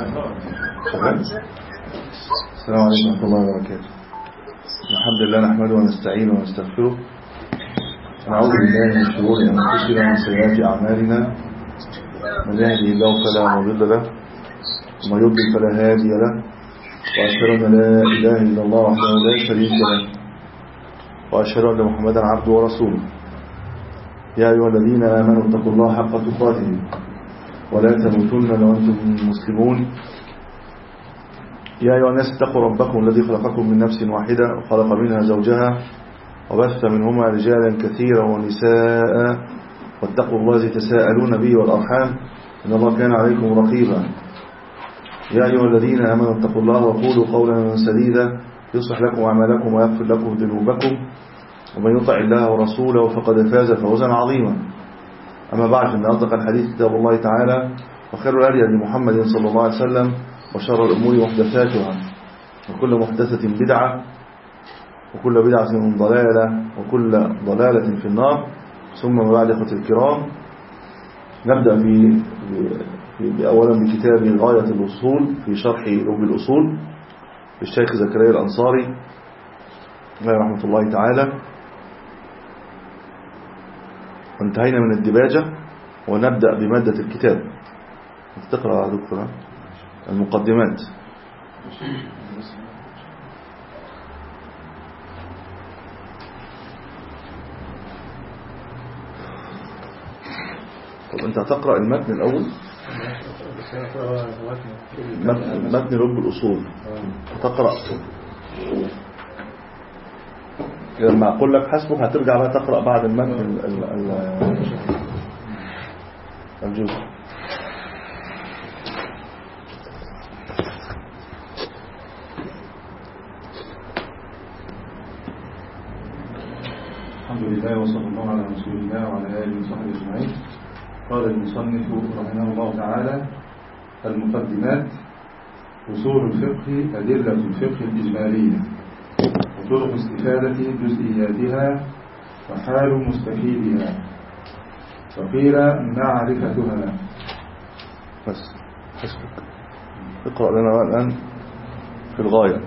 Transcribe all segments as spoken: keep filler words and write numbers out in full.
السلام عليكم ورحمة الله وبركاته. الحمد لله نحمده ونستعينه ونستغفره ونعوذ بالله من شرور أنفسنا ومن سيئات أعمالنا. من يهده الله فلا مضل له ومن يضلل فلا هادي له، وأشهد أن لا إله إلا الله وحده لا شريك له، وأشهد أن محمدا عبده ورسوله. يا أيها الذين آمنوا اتقوا الله حق تقاته ولا تموتن إلا وأنتم مسلمون. يا أيها الناس اتقوا ربكم الذي خلقكم من نفس واحدة وخلق منها زوجها وبث منهما رجالا كثيرا ونساء، واتقوا الله الذي تساءلون به والأرحام إن الله كان عليكم رقيبا. يا أيها الذين آمنوا اتقوا الله وقولوا قولا سديدا يصلح لكم أعمالكم ويغفر لكم ذنوبكم، ومن يطع الله ورسوله فقد فاز فوزا عظيما. أما بعد، فإن أصدق الحديث كتاب الله تعالى، وخير الهدي هدي محمد صلى الله عليه وسلم، وشر الأمور محدثاتها، وكل محدثة بدعة، وكل بدعة ضلالة، وكل ضلالة في النار. ثم بعد إخوة الكرام، نبدأ في, في أولا بكتاب غاية الوصول في شرح لب الأصول للشيخ زكريا الأنصاري عليه رحمة الله تعالى. وانتهينا من الدباجة ونبدأ بمادة الكتاب. تقرأ يا دكتور المقدمات. طب انت هتقرأ المتن الأول، متن, متن لب الأصول هتقرأ. لما أقول لك حسبك هترجع بقى تقرأ بعد المتن الجزء. الحمد لله وصلى الله على رسول الله وعلى آله وصحبه أجمعين. قال المصنف رحمه الله تعالى: المقدمات. أصول الفقه، أدلة الفقه الإجمالية، وطرق استفادة جزئياتها، وحال مستفيدها، وقيل معرفتها. بس حسبك. اقرأ لنا الآن في الغاية.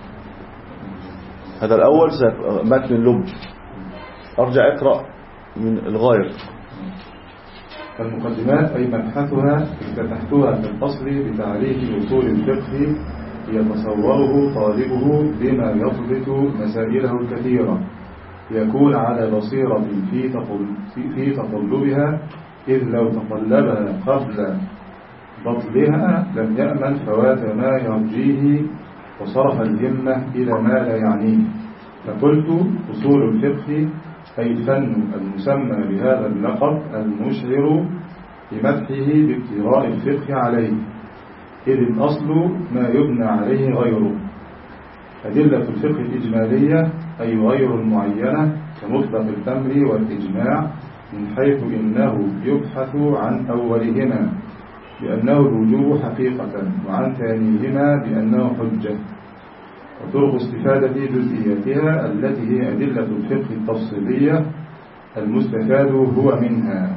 هذا الأول متن اللب، أرجع اقرأ من الغاية. المقدمات أي مبحثها افتتحتها في الفصل بتعريف أصول الفقه يتصوره طالبه بما يضبط مسائله الكثيرة، يكون على بصيرة في في تطلبها، إذ لو تطلبها قبل بطلها لم يأمن فوات ما يرجيه وصرف الهمة إلى ما لا يعنيه. فقلت: أصول الفقه أي الفن المسمى بهذا اللقب المشعر بمدحه باقتراء الفقه عليه، إذ الأصل ما يبنى عليه غيره. أدلة الفقه الإجمالية أي غير المعينة كمطلق الأمر والإجماع، من حيث إنه يبحث عن أولهما بأنه الوجوب حقيقة، وعن ثانيهما بأنه حجة. وطرق استفادة جزئياتها التي هي أدلة الفقه التفصيلية، المستفاد هو منها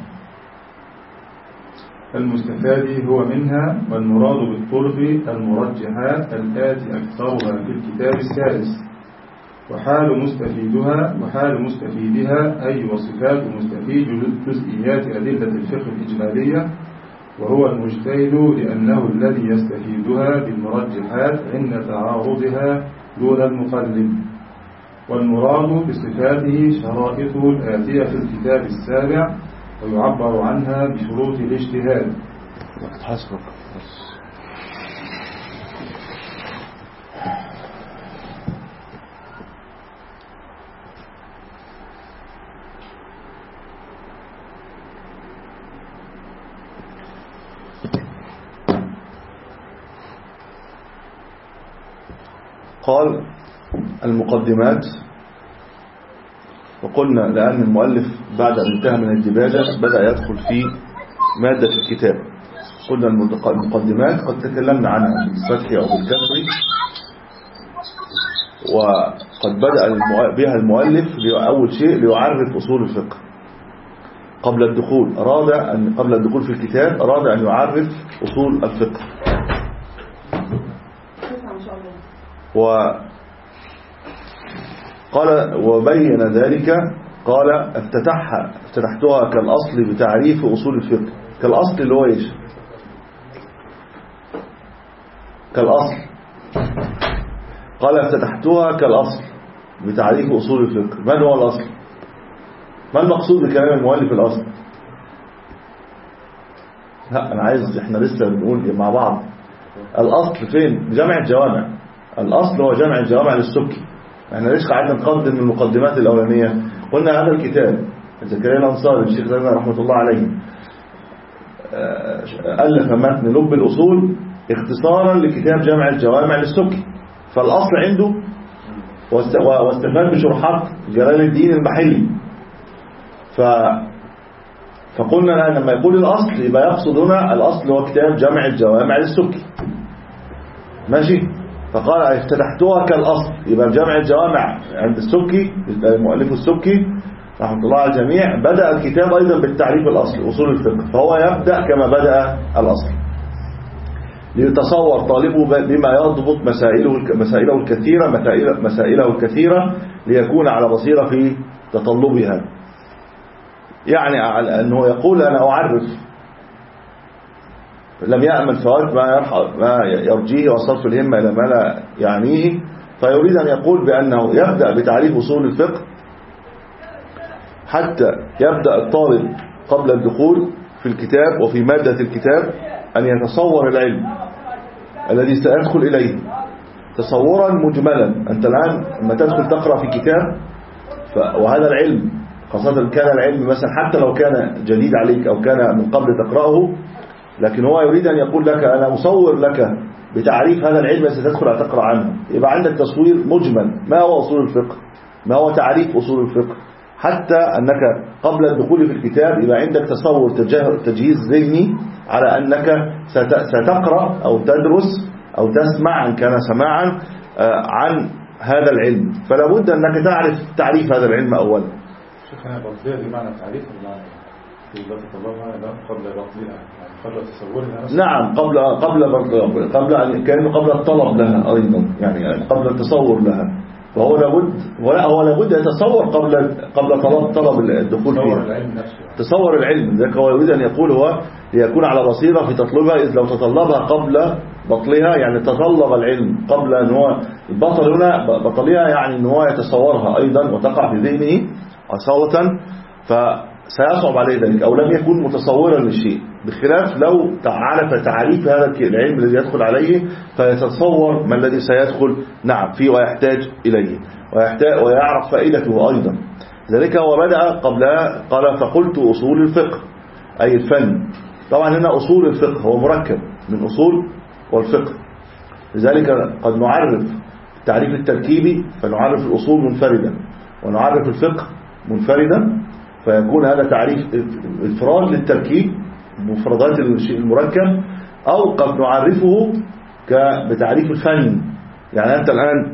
المستفاد هو منها والمراد بالطرق المرجحات التي أكثرها في الكتاب السادس. وحال مستفيدها وحال مستفيدها أي وصفات مستفيد جزئيات أدلة الفقه الإجمالية، وهو المجتهد لأنه الذي يستفيدها بالمرجحات عند تعارضها دون المقلد. والمراد بصفاته شرائطه الآتية في الكتاب السابع، ويعبر عنها بشروط الاجتهاد. حسبك. قال المقدمات. وقلنا لأن المؤلف بعد أن انتهى من الدباجة بدأ يدخل في مادة الكتاب. قلنا المقدمات قد تكلمنا عنها بالفتح أو بالكسر، وقد بدأ بها المؤلف أول شيء ليعرف أصول الفقه. قبل الدخول أراد أن قبل الدخول في الكتاب أراد أن يعرف أصول الفقه، وقال وبين ذلك قال افتتحها افتتحتها كالأصل بتعريف أصول الفقه. كالأصل اللي هو ايش؟ كالأصل. قال افتتحتها كالأصل بتعريف أصول الفقه. من هو الأصل؟ ما المقصود بكلام المؤلف الأصل؟ لا أنا عايز احنا لسه بنقول مع بعض الأصل فين؟ جمع الجوامع. الأصل هو جمع الجوامع للسبكي. احنا ليش قاعدين نقدم المقدمات الأولانية؟ قلنا هذا الكتاب زكريا الأنصاري الشيخ زكريا رحمة الله عليه ألف متن لب الأصول اختصارا لكتاب جمع الجوامع للسبكي. فالأصل عنده واستفاد بشروحات جلال الدين المحلي. ف فقلنا لما يقول الأصل يبقى يقصد هنا الأصل هو كتاب جمع الجوامع للسبكي. ماشي. فقال افتتحتها كالأصل يبقى جمع الجوامع عند السبكي المؤلف السبكي رحمة الله على الجميع بدأ الكتاب أيضا بالتعريف الأصل أصول الفقه. فهو يبدأ كما بدأ الأصل ليتصور طالبه بما يضبط مسائله مسائله الكثيرة مسائله الكثيرة ليكون على بصيرة في تطلبها. يعني أنه يقول أنا أعرف لم يأمل فوات ما يرجيه وصرف الهمة إلى ما لا يعنيه. فيريد أن يقول بأنه يبدأ بتعريف أصول الفقه حتى يبدأ الطالب قبل الدخول في الكتاب وفي مادة الكتاب أن يتصور العلم الذي سيدخل إليه تصورا مجملا. أنت الآن لما تدخل تقرأ في كتاب وهذا العلم خاصة كان العلم مثلا حتى لو كان جديد عليك أو كان من قبل تقرأه لكن هو يريد أن يقول لك أنا أصور لك بتعريف هذا العلم الذي ستدخل تقرأ عنه. يبقى عندك تصوير مجمل ما هو أصول الفقه ما هو تعريف أصول الفقه حتى أنك قبل الدخول في الكتاب يبقى عندك تصور تجهيز ذهني على أنك ستقرأ أو تدرس أو تسمع إن كان سماعا عن هذا العلم. فلا بد أنك تعرف تعريف هذا العلم أولا. شيخنا بطلية بمعنى تعريف قبل بطلها قبل تصورها. نعم قبل قبل قبل كأنه قبل الطلب لها أيضا يعني قبل التصور لها. فهو لابد ولا هو لابد يتصور قبل قبل طلب طلب الدخول فيها. تصور العلم ذلك هو يريد أن يقول هو ليكون على بصيرة في تطلبها. إذ لو تطلبها قبل بطلها يعني تطلب العلم قبل أن هو البطل هنا بطلها يعني أن هو يتصورها أيضا وتقع في ذهنه أصالة فسيصعب عليه ذلك أو لم يكن متصورا للشيء. بخلاف لو عرف تعريف هذا العلم الذي يدخل عليه فيتصور ما الذي سيدخل نعم فيه ويحتاج إليه ويحتاج ويعرف فائدته أيضا. ذلك هو بدأ قبلها قال فقلت أصول الفقه أي الفن. طبعا هنا أصول الفقه هو مركب من أصول والفقه. لذلك قد نعرف التعريف التركيبي فنعرف الأصول منفردا ونعرف الفقه منفردا فيكون هذا تعريف إفراد للتركيب مفردات الشيء المركب أو قد نعرفه بتعريف الفن. يعني أنت الآن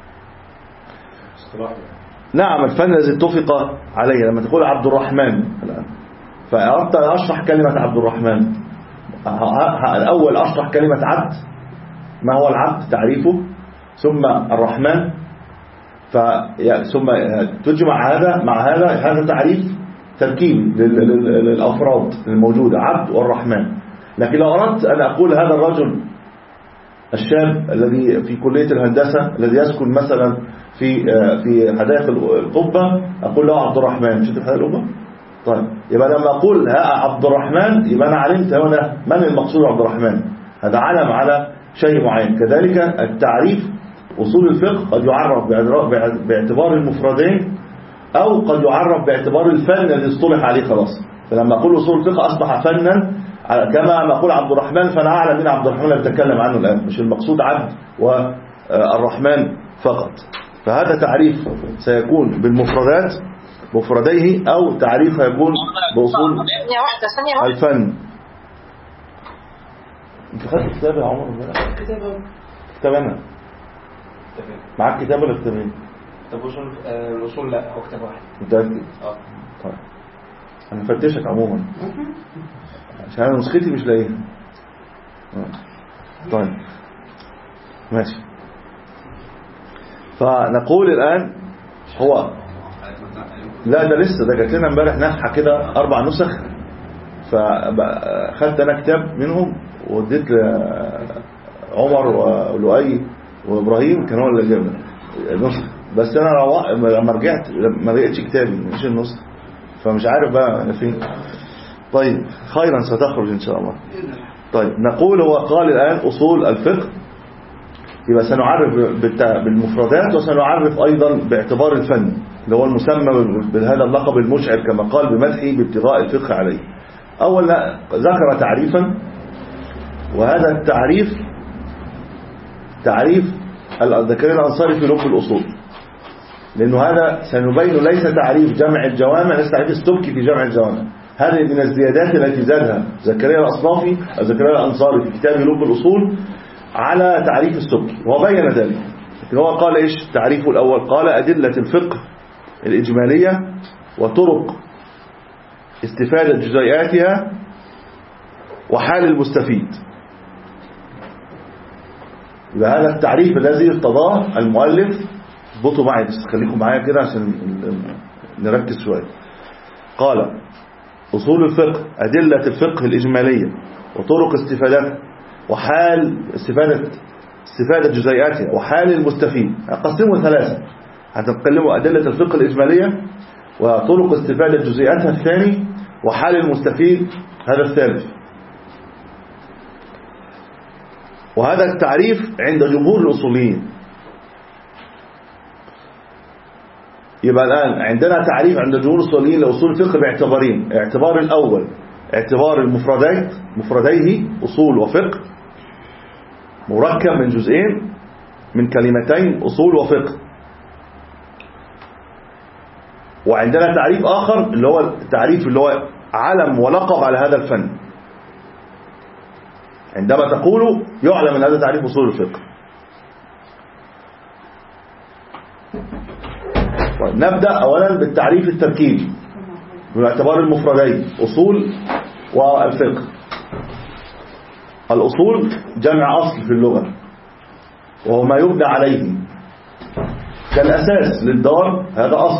نعم الفن الذي اتفق عليه لما تقول عبد الرحمن الآن فأردت أن أشرح كلمة عبد الرحمن الأول أشرح كلمة عبد ما هو العبد تعريفه ثم الرحمن ثم تجمع هذا مع هذا هذا تعريف تركيب للأفراد الموجودة عبد والرحمن. لكن لو أردت أن أقول هذا الرجل الشاب الذي في كلية الهندسة الذي يسكن مثلا في في حدائق القبة أقول له عبد الرحمن شفت حدائق القبة. طيب يبقى لما أقول ها عبد الرحمن يبقى أنا علمت هنا من المقصود عبد الرحمن هذا علم على شيء معين. كذلك التعريف أصول الفقه قد يعرف باعتبار المفردين أو قد يعرف باعتبار الفن الذي اصطلح عليه خلاص. فلما أقول أصول الفقه أصبح فنا كما ما أقول عبد الرحمن فأنا أعلم من عبد الرحمن اللي بتكلم عنه الآن مش المقصود عبد والرحمن فقط. فهذا تعريف سيكون بالمفردات مفرديه أو تعريف هيكون بأصول الفن. انت خدت كتاب يا عمر؟ كتاب أنا معاك كتاب ولا كتابين؟ طب وصول الوصول لا هو كتاب واحد. متأكد؟ اه طيب انا فتشك عموما عشان انا نسختي مش لاقيها. طيب ماشي. فنقول الآن هو لا ده لسه ده جات لنا امبارح نفحة كده أربع نسخ، فخدت أنا كتاب منهم واديت لعمر ولؤي وإبراهيم كانوا هو اللي جابنا النسخ، بس أنا لما رجعت ما لقيتش كتابي مش النسخ، فمش عارف بقى فين. طيب خيرا ستخرج إن شاء الله. طيب نقول هو قال الآن أصول الفقه، يبقى سنعرف بالمفردات وسنعرف أيضا باعتبار الفن اللي هو المسمى بهذا اللقب المشعر كما قال بمدحه بابتغاء الفقه عليه. أولا ذكر تعريفا، وهذا التعريف تعريف الذكري الأنصاري في لب الأصول، لأنه هذا سنبين ليس تعريف جمع الجوامع، ليس تعريف السبكي في جمع الجوامع، هذه من الزيادات التي زادها زكريا الأصنافي زكريا الأنصاري في كتابه لب الأصول على تعريف السبكي، وبين ذلك. لكن هو قال إيش تعريفه الأول؟ قال أدلة الفقه الإجمالية وطرق استفادة جزيئاتها وحال المستفيد. يبقى هذا التعريف الذي ارتضاه المؤلف، اضبطوا معي بس خليكم معايا كده عشان نركز شوية. قال أصول الفقه أدلة الفقه الإجمالية وطرق استفادتها وحال استفادة استفادة جزيئاتها وحال المستفيد. أقسموا ثلاثة، هتتكلموا أدلة الفقه الإجمالية وطرق استفادة جزيئاتها الثاني، وحال المستفيد هذا الثالث. وهذا التعريف عند جمهور الأصوليين. يبقى الآن عندنا تعريف عند جمهور الأصوليين لأصول الفقه باعتبارين: اعتبار الأول اعتبار المفردات مفرديه أصول وفقه، مركب من جزئين من كلمتين أصول وفقه. وعندنا تعريف آخر اللي هو التعريف اللي هو علم ولقب على هذا الفن، عندما تقول يعلم من هذا تعريف أصول الفقه. نبدأ أولا بالتعريف التركيبي باعتبار المفردين أصول والفقه. الأصول جمع أصل في اللغة، وهو ما يبنى عليه كالأساس للدار، هذا أصل.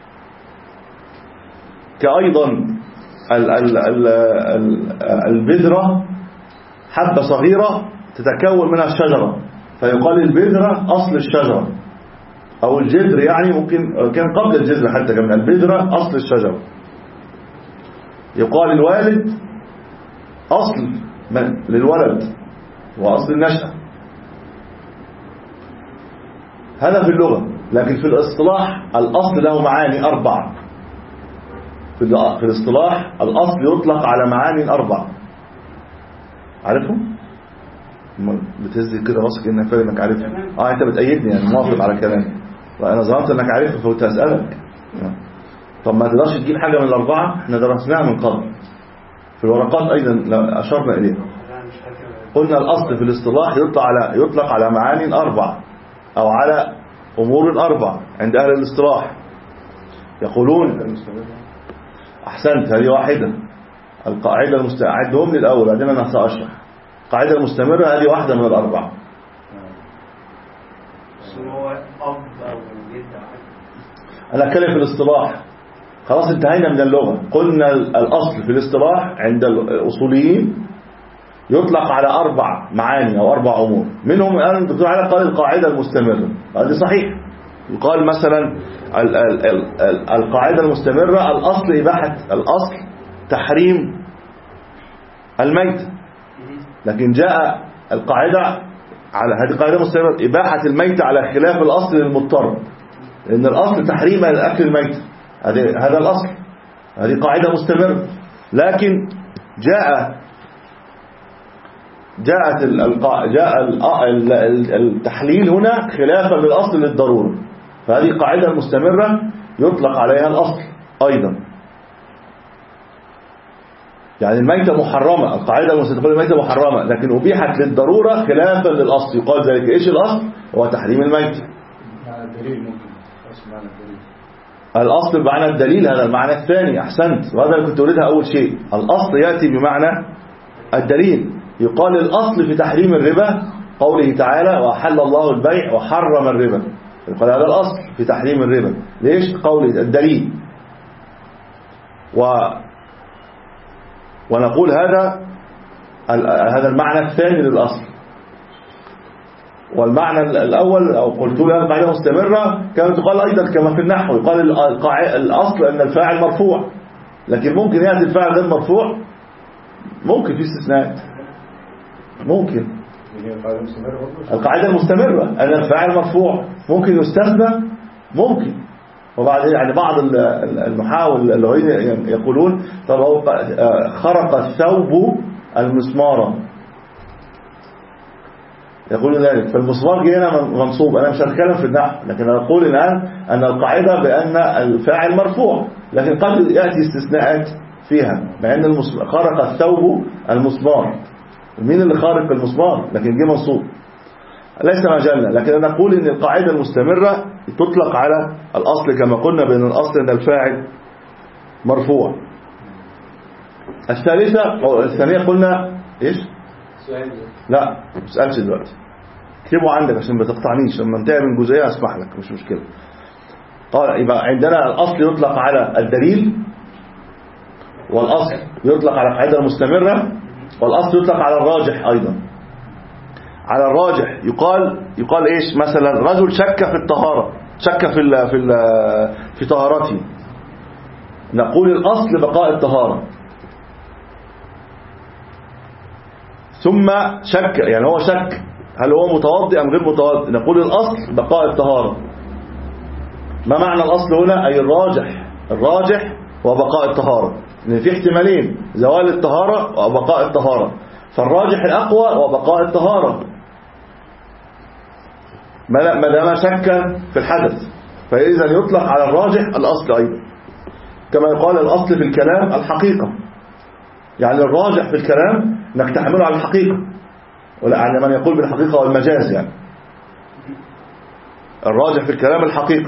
كأيضا ال ال ال ال البذرة حبة صغيرة تتكون منها الشجرة، فيقال البذرة أصل الشجرة، أو الجذر، يعني ممكن كان قبل الجذر حتى كمان البذرة أصل الشجرة. يقال الوالد أصل للولد وأصل النشأة، هذا في اللغة. لكن في الاصطلاح الأصل له معاني أربع. في الاصطلاح الأصل يطلق على معاني أربع، عارفهم؟ بتهزي كده راسك إنك فاهم إنك عارفهم. آه أنت بتأيدني يعني موافق على كلامي، وأنا ظننت إنك عارفه فقلت أسألك. طب ما تقدرش تجيب حاجة من الأربعة؟ إحنا درسناها من قبل في الورقات أيضا أشرنا إليها. قلنا الأصل في الاصطلاح يطلق على يطلق على معاني أربع أو على أمور أربع عند أهل الاصطلاح. يقولون أحسنت، هذه واحدة. القاعدة المستمرة عدهم لي الأول بعدين أنا سأشرح. القاعدة المستمرة هذه واحدة من الأربعة. أنا أتكلم في الاصطلاح، خلاص انتهينا من اللغة. قلنا الأصل في الاصطلاح عند الأصوليين يطلق على أربع معاني أو أربع أمور. منهم الآن الدكتور علي قال القاعدة المستمرة، هذا صحيح. يقال مثلا القاعدة المستمرة الأصل إباحة، الأصل تحريم الميت، لكن جاء القاعدة على هذه القاعدة المستمرة إباحة الميت على خلاف الأصل للمضطر، لأن الأصل تحريم الأكل الميت، هذا الأصل، هذه قاعدة مستمرة. لكن جاء جاءت جاء التحليل هنا خلافا للأصل للضرورة، فهذه قاعدة مستمرة يطلق عليها الأصل أيضا. يعني الميتة محرمة، القاعدة المستمرة الميتة محرمة لكن أبيحت للضرورة خلافا للأصل، يقال ذلك. إيش الأصل؟ هو تحريم الميتة. الأصل بمعنى الدليل، هذا المعنى الثاني. أحسنت، وهذا اللي كنت أريدها أول شيء. الأصل يأتي بمعنى الدليل. يقال الأصل في تحريم الربا قوله تعالى وأحل الله البيع وحرم الربا، يقال هذا الأصل في تحريم الربا. ليش؟ قول الدليل. و ونقول هذا هذا المعنى الثاني للأصل. والمعنى الأول أو قلت له قاعدة مستمرة كما تقال أيضا كما في النحو، يقال الأصل أن الفاعل مرفوع، لكن ممكن يأتي الفاعل غير مرفوع، ممكن في استثناءات، ممكن القاعدة المستمرة أن الفاعل مرفوع ممكن يستثنى، ممكن. وبعد يعني بعض المحاول اللغويين يقولون طب هو خرق الثوب المسمار، يقول ذلك، فالمسمار جه هنا منصوب. أنا مش هتكلم في النحو، لكن أقول الآن أن القاعدة بأن الفاعل مرفوع، لكن قد يأتي استثناءات فيها، مع أن خرق الثوب المسمار، مين اللي خارق المسمار؟ لكن جه منصوب، ليس مجالنا. لكن أنا أقول أن القاعدة المستمرة تطلق على الأصل كما قلنا بأن الأصل أن الفاعل مرفوع. الثالثة أو الثانية قلنا إيش؟ سؤال. لا ما تسألش دلوقتي، اكتبوا عندك عشان ما تقطعنيش، لما انتهي من جزئية أسمح لك، مش مشكلة. قال يبقى عندنا الأصل يطلق على الدليل، والأصل يطلق على القاعدة المستمرة، والأصل يطلق على الراجح أيضا. على الراجح يقال يقال إيش؟ مثلا رجل شك في الطهارة، شك في ال في ال في طهارته، نقول الأصل بقاء الطهارة. ثم شك، يعني هو شك هل هو متوضئ أم غير متوضئ، نقول الأصل بقاء الطهارة. ما معنى الأصل هنا؟ أي الراجح، الراجح وبقاء الطهارة، لأن في احتمالين، زوال الطهارة وبقاء الطهارة، فالراجح الأقوى وبقاء الطهارة ما دام شك في الحدث، فإذا يطلق على الراجح الأصل أيضا. كما يقال الأصل في الكلام الحقيقة، يعني الراجح في الكلام انك تحمله على الحقيقة، ولا يعني من يقول بالحقيقة والمجاز، يعني الراجح في الكلام الحقيقة،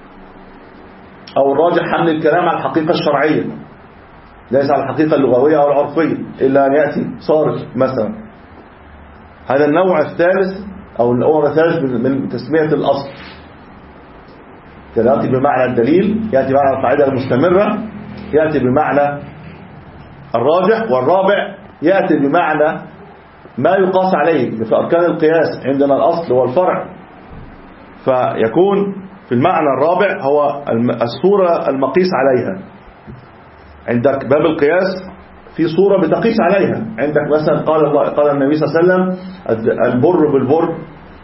أو الراجح حمل الكلام على الحقيقة الشرعية ليس على الحقيقة اللغوية أو العرفية، إلا أن يأتي صارف مثلا. هذا النوع الثالث أو النوع الثالث من تسمية الأصل، يأتي بمعنى الدليل، يأتي بمعنى القاعدة المستمرة، يأتي بمعنى الراجح، والرابع يأتي بمعنى ما يقاس عليه. في أركان القياس عندنا الأصل والفرع، فيكون في المعنى الرابع هو الصورة المقيس عليها. عندك باب القياس في صورة بتقيس عليها، عندك مثلا قال الله قال النبي صلى الله عليه وسلم البر بالبر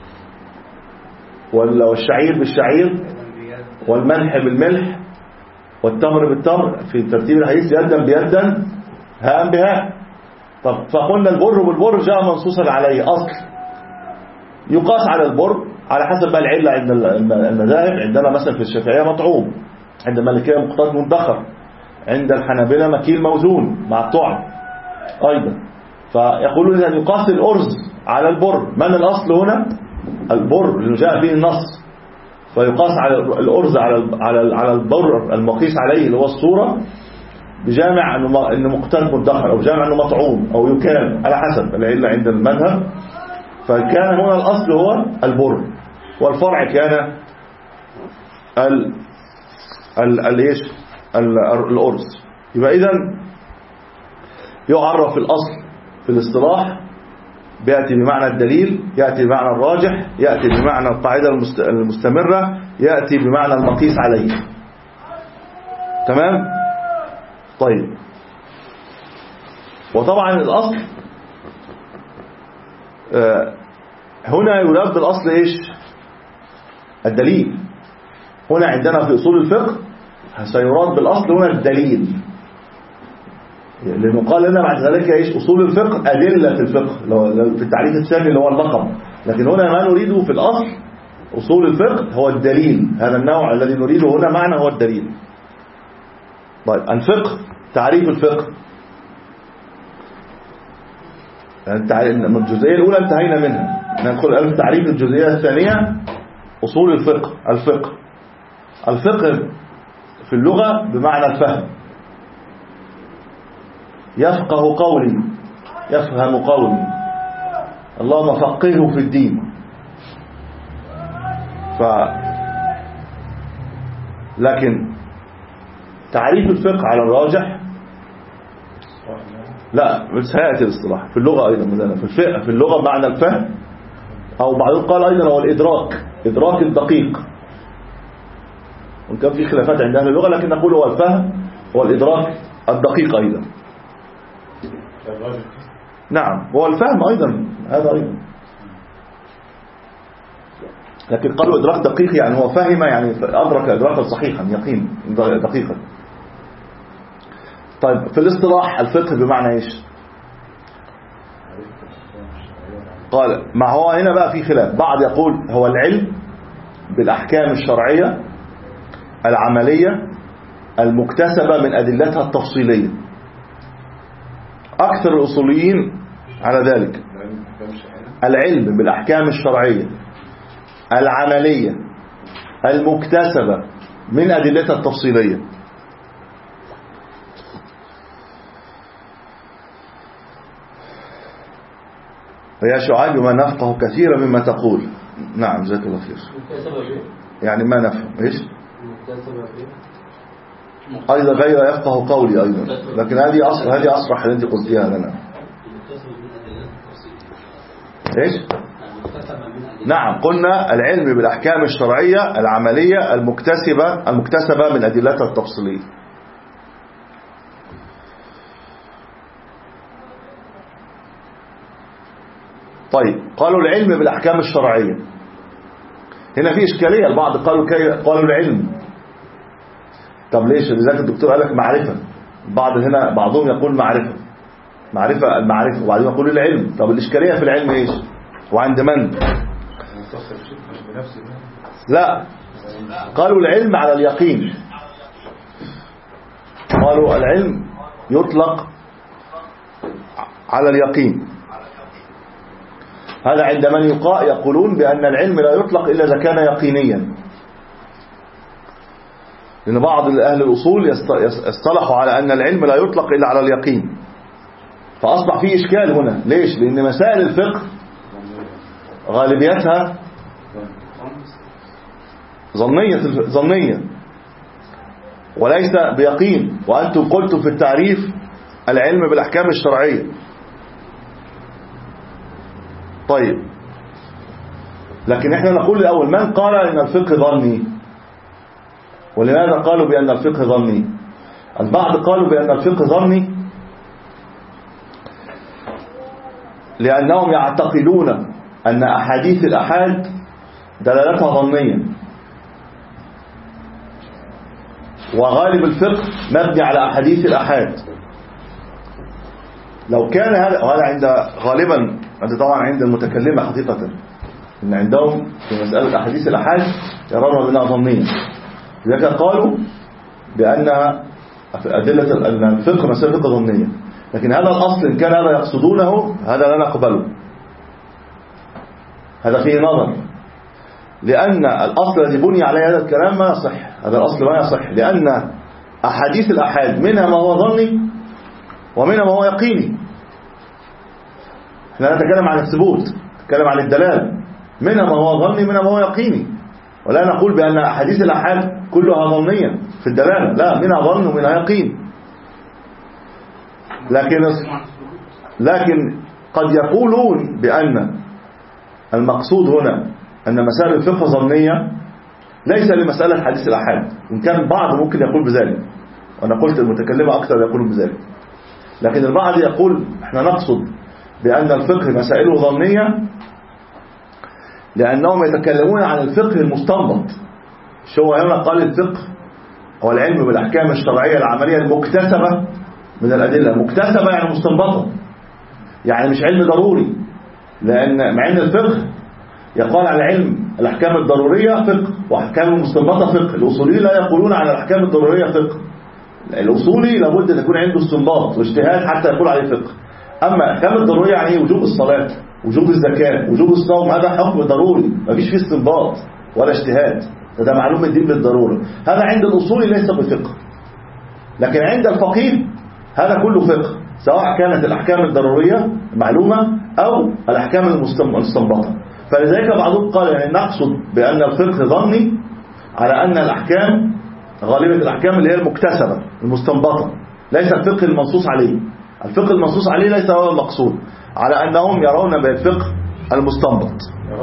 والشعير بالشعير والملح بالملح والتمر بالتمر، في ترتيب الحديث يدا بيدا هاء بهاء. طب فقلنا البر بالبر جاء منصوصا عليه أصل يقاس على البر على حسب بقى العلة. عند المذاهب عندنا مثلا في الشافعية مطعوم، عند المالكية مقتات مدخر، عند الحنابلة مكيل موزون مع الطعم أيضا. فيقولون أن يقاس الأرز على البر. من الأصل هنا؟ البر اللي جاء فيه النص، فيقاس على الأرز على على على البر المقيس عليه اللي هو الصورة، بجامع أنه مقتات مدخر، أو جامع أنه مطعوم أو يكال على حسب العلة عند المذهب. فكان هنا الأصل هو البر، والفرع كان ال ال الايش الأرز. يبقى إذن يعرف الأصل في الاصطلاح بيأتي بمعنى الدليل، يأتي بمعنى الراجح، يأتي بمعنى القاعدة المستمرة، يأتي بمعنى المقيس عليه. تمام؟ طيب، وطبعا الأصل هنا يراد بالأصل إيش؟ الدليل. هنا عندنا في أصول الفقه سيراد بالأصل هنا الدليل، لأنه قال لنا بعد ذلك إيش؟ أصول الفقه أدلة الفقه في التعريف الثاني اللي هو اللقب. لكن هنا ما نريده في الأصل أصول الفقه هو الدليل، هذا النوع الذي نريده هنا معنى هو الدليل. طيب، الفقه، تعريف الفقه، الجزئية الأولى انتهينا منها، ندخل الآن في تعريف الجزئية الثانية أصول الفقه. الفقه الفقه في اللغة بمعنى الفهم، يفقه قولي، يفهم قولي، اللهم فقهه في الدين. لكن تعريف الفقه على الراجح لا، مش هيأتي الاصطلاح في اللغة أيضا مثلا في الفقه في اللغة معنى الفهم، أو بعضهم قال أيضا هو الإدراك، إدراك الدقيق، وإن كان في خلافات عند أهل اللغة لكن نقول هو الفهم هو الإدراك الدقيق أيضا. نعم هو الفهم أيضا هذا أيضا، لكن قالوا إدراك دقيق يعني هو فهم، يعني أدرك إدراكا صحيحا يقين دقيقا. طيب في الاصطلاح الفقه بمعنى إيش؟ قال ما هو هنا بقى في خلاف، بعض يقول هو العلم بالأحكام الشرعية العملية المكتسبة من أدلتها التفصيلية، أكثر الأصوليين على ذلك. العلم بالأحكام الشرعية العملية المكتسبة من أدلتها التفصيلية. يا شعيب ما نفقه كثيرا مما تقول. نعم جزاك الله خير. يعني ما نفهم ايش ايضا غير يفقه قولي ايضا، لكن هذه اصل هذه اصرح اللي انت قلتيها لنا. ايش؟ نعم قلنا العلم بالاحكام الشرعيه العمليه المكتسبه المكتسبه من ادلتها التفصيليه. طيب قالوا العلم بالأحكام الشرعية، هنا في إشكالية، البعض قالوا كي قالوا العلم. طب ليش؟ لذلك الدكتور قال لك معرفة، بعض هنا بعضهم يقول معرفة معرفة المعرفة وبعدين يقول العلم. طب الإشكالية في العلم إيش وعند من؟ لا قالوا العلم على اليقين، قالوا العلم يطلق على اليقين. هذا عند من يقال يقولون بأن العلم لا يطلق إلا إذا كان يقينيا، لأن بعض أهل الأصول يصطلحوا على أن العلم لا يطلق إلا على اليقين، فأصبح فيه إشكال هنا. ليش؟ لأن مسائل الفقه غالبيتها ظنية ظنية وليس بيقين، وأنتم قلتم في التعريف العلم بالأحكام الشرعية. طيب لكن احنا نقول الأول من قال ان الفقه ظني؟ ولماذا قالوا بأن الفقه ظني؟ البعض قالوا بأن الفقه ظني لأنهم يعتقدون أن أحاديث الأحاد دلالتها ظنية، وغالب الفقه مبني على أحاديث الأحاد. لو كان هذا وهذا عند غالبا هذا طبعا عند المتكلمة حقيقة، إن عندهم في مسألة أحاديث الأحاد يرون بأنها ظنية، لذلك قالوا بأن أدلة أن الفقه مسألة فقه ظنية. لكن هذا الأصل إن كان هذا يقصدونه هذا لا نقبله، هذا فيه نظر، لأن الأصل الذي بني عليه هذا الكلام ما يصح، هذا الأصل ما يصح، لأن أحاديث الأحاد منها ما هو ظني ومنها ما هو يقيني. احنا نتكلم عن الثبوت، نتكلم عن الدلال، منها ما هو ظني منها ما هو يقيني، ولا نقول بأن أحاديث الأحاد كلها ظنية في الدلالة، لا، منها ظن ومنها يقين. لكن لكن قد يقولون بأن المقصود هنا أن مسائل الفقه ظنية ليس لمسألة حديث الأحاد، إن كان بعض ممكن يقول بذلك، وأنا قلت المتكلمة أكثر يقولون بذلك، لكن البعض يقول احنا نقصد بأن الفقه مسائله ظنية لأنهم يتكلمون عن الفقه المستنبط. شو هنا قال الفقه هو العلم بالأحكام الشرعية العملية المكتسبة من الأدلة، مكتسبة يعني مستنبطة، يعني مش علم ضروري، لأن مع أن الفقه يقال على علم الأحكام الضرورية فقه وأحكام المستنبطة فقه. الأصوليين لا يقولون على الأحكام الضرورية فقه، الأصولي لابد أن يكون عنده استنباط واجتهاد حتى يقول عليه فقه. أما الأحكام الضرورية يعني وجوب الصلاة، وجوب الزكاة، وجوب الصوم، هذا حكم ضروري ما فيش فيه استنباط ولا اجتهاد، هذا معلوم الدين بالضرورة، هذا عند الأصولي ليس بفقه. لكن عند الفقيه هذا كله فقه، سواء كانت الأحكام الضرورية معلومة أو الأحكام المستنبطة. فلذلك بعضهم قال يعني نقصد بأن الفقه ظني على أن الأحكام غالبة الأحكام اللي هي المكتسبة المستنبطة، ليس الفقه المنصوص عليه. الفقه المنصوص عليه ليس هو المقصود، على أنهم يرون بالفقه المستنبط.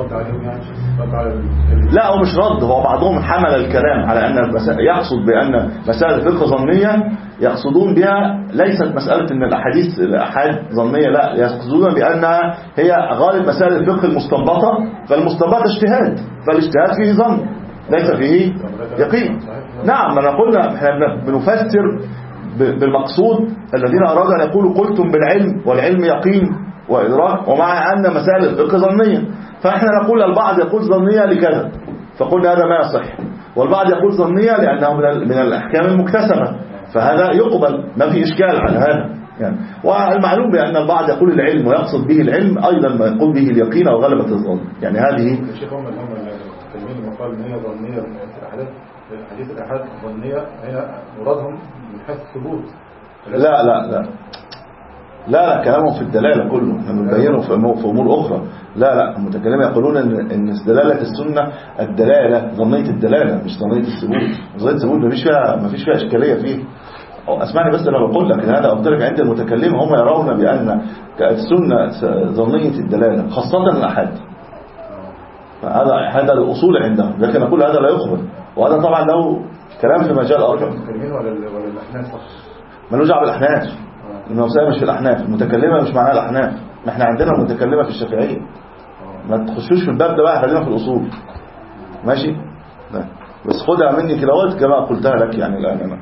لا هو مش رد، هو بعضهم حمل الكلام على أن يقصد بأن مسائل الفقه ظنية، يقصدون بها ليست مسألة أن الأحاديث الأحاد ظنية، لا، يقصدون بأنها هي غالب مسائل الفقه المستنبطة، فالمستنبط اجتهاد، فالاجتهاد فيه ظن ليس فيه يقين. نعم، ما قلنا احنا بنفسر بالمقصود الذين أرادوا أن يقولوا قلتم بالعلم والعلم يقين وإدراك، ومع أن مسائل الفقه ظنية، فإحنا نقول البعض يقول ظنية لكذا فقلنا هذا ما يصح، والبعض يقول ظنية لأنه من الأحكام المكتسبة، فهذا يقبل، ما في إشكال على هذا يعني. والمعلوم بأن البعض يقول العلم ويقصد به العلم أيضا ما يقول به اليقين أو غلبة الظن، يعني هذه الشيخ هم هم الكلمين وقال ان هي ظنية من الأحاديث الحديث الأحاد ظنية، هي مرادهم من حيث الثبوت. لا لا لا لا لا كلامهم في الدلالة كله، احنا بنبينه في أمور أخرى. لا لا المتكلمين يقولون إن إن دلالة السنة الدلالة ظنية الدلالة مش ظنية الثبوت. ظنية الثبوت ما فيش فيها ما فيش فيها إشكالية فيه. اسمعني بس أنا بقول لك هذا قلت لك عند المتكلم هم يرون بأن السنة ظنية الدلالة خاصة الأحاد، فهذا هذا الأصول عندهم، لكن أقول هذا لا يقبل، وهذا طبعا له كلام في مجال آخر. المتكلمين ولا ولا الأحناف؟ ملوش دعوة بالأحناف، المسألة مش في الأحناف، المتكلمة مش معناها الأحناف، ما احنا عندنا المتكلمة في الشافعية، ما تخشوش في الباب ده بقى، خلينا في الأصول ماشي. لا. بس خدها مني كلاوات كما قلتها لك يعني الآن أنا.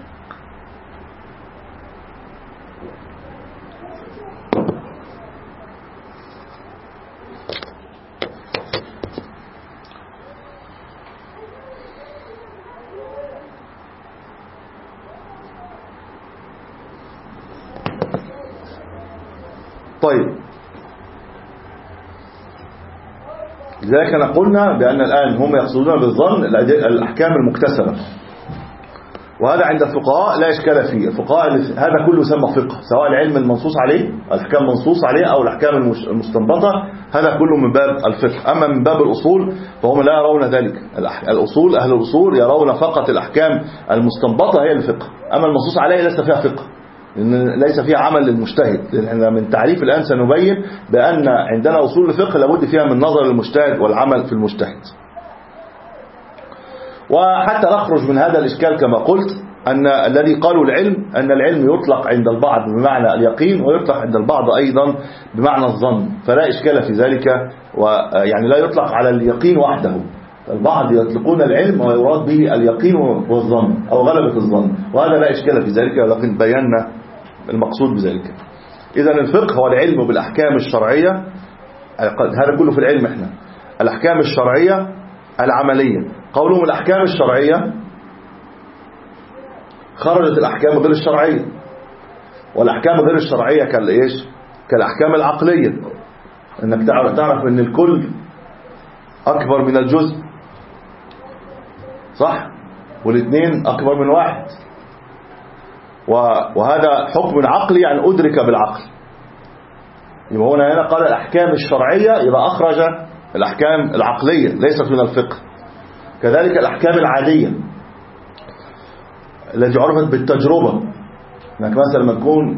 طيب لذلك قلنا بأن الآن هم يقصدون بالظن الأحكام المكتسبة، وهذا عند الفقهاء لا إشكال فيه. الفقهاء هذا كله يسمى فقه، سواء العلم المنصوص عليه الأحكام منصوص عليه أو الأحكام المستنبطة، هذا كله من باب الفقه. أما من باب الأصول فهم لا يرون ذلك. الأصول أهل الأصول يرون فقط الأحكام المستنبطة هي الفقه، أما المنصوص عليه ليس فيها فقه، لأن ليس فيها عمل للمجتهد، لأن من تعريف الآن سنبين بأن عندنا أصول الفقه لابد فيها من نظر المجتهد والعمل في المجتهد. وحتى نخرج من هذا الإشكال كما قلت أن الذي قالوا العلم أن العلم يطلق عند البعض بمعنى اليقين ويطلق عند البعض أيضا بمعنى الظن، فلا إشكال في ذلك، ويعني لا يطلق على اليقين وحده. البعض يطلقون العلم ويراد به اليقين والظن أو غلبة الظن، وهذا لا إشكال في ذلك، ولكن بينا المقصود بذلك. إذا الفقه هو العلم بالأحكام الشرعية، هذا كله في العلم احنا، الأحكام الشرعية العملية. قولهم الأحكام الشرعية خرجت الأحكام غير الشرعية، والأحكام غير الشرعية كالإيش؟ كالأحكام العقلية، أنك تعرف تعرف أن الكل أكبر من الجزء، صح؟ والاثنين أكبر من واحد، وهذا حكم عقلي يعني أدرك بالعقل. يبقى هنا هنا قال الأحكام الشرعية، يبقى أخرج الأحكام العقلية ليست من الفقه. كذلك الأحكام العادية التي عرفت بالتجربة، انك مثلا لما تكون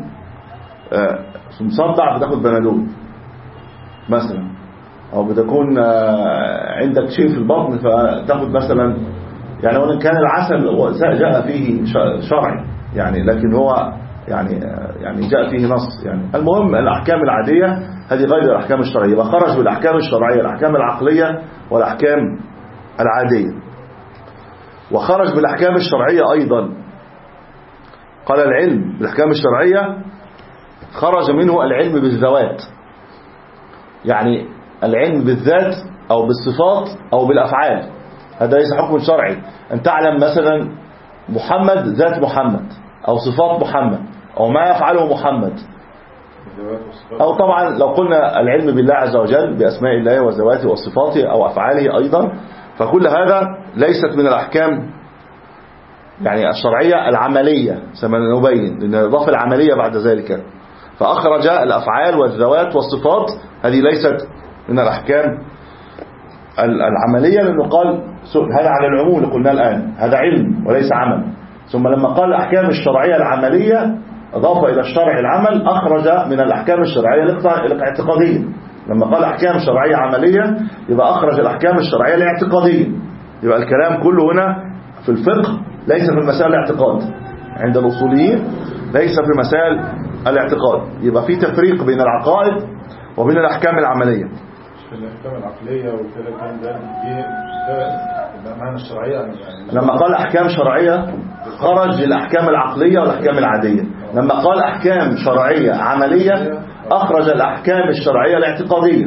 مصدع فتاخد بنادول مثلا، او بتكون عندك شيء في البطن فتاخد مثلا، يعني وان كان العسل جاء فيه شرعي يعني، لكن هو يعني يعني جاء فيه نص يعني. المهم الأحكام العادية هذه غير الأحكام الشرعية، وخرج بالأحكام الشرعية الأحكام العقلية والأحكام العادية. وخرج بالأحكام الشرعية أيضا، قال العلم بالأحكام الشرعية خرج منه العلم بالذوات، يعني العلم بالذات أو بالصفات أو بالأفعال، هذا ليس حكم شرعي. أن تعلم مثلا محمد ذات محمد أو صفات محمد أو ما يفعله محمد، أو طبعا لو قلنا العلم بالله عز وجل بأسماء الله وذواته وصفاته أو أفعاله أيضا، فكل هذا ليست من الأحكام يعني الشرعية العملية، سنبين لأن الإضافة العملية بعد ذلك. فأخرج الأفعال والذوات والصفات، هذه ليست من الأحكام العملية لأنه قال هذا على العموم اللي قلناه الآن، هذا علم وليس عمل. ثم لما قال الأحكام الشرعية العملية أضاف إلى الشرع العمل، أخرج من الأحكام الشرعية الاعتقادية. لما قال أحكام شرعية عملية يبقى أخرج الأحكام الشرعية الاعتقادية. يبقى الكلام كله هنا في الفقه ليس في المسائل الاعتقاد، عند الأصوليين ليس في مسائل الاعتقاد. يبقى في تفريق بين العقائد وبين الأحكام العملية. الأحكام العقلية وكده كان ده دي المعنى الشرعية يعني. لما قال أحكام شرعية خرج للأحكام العقلية والأحكام العادية. لما قال أحكام شرعية عملية أخرج الأحكام الشرعية الاعتقادية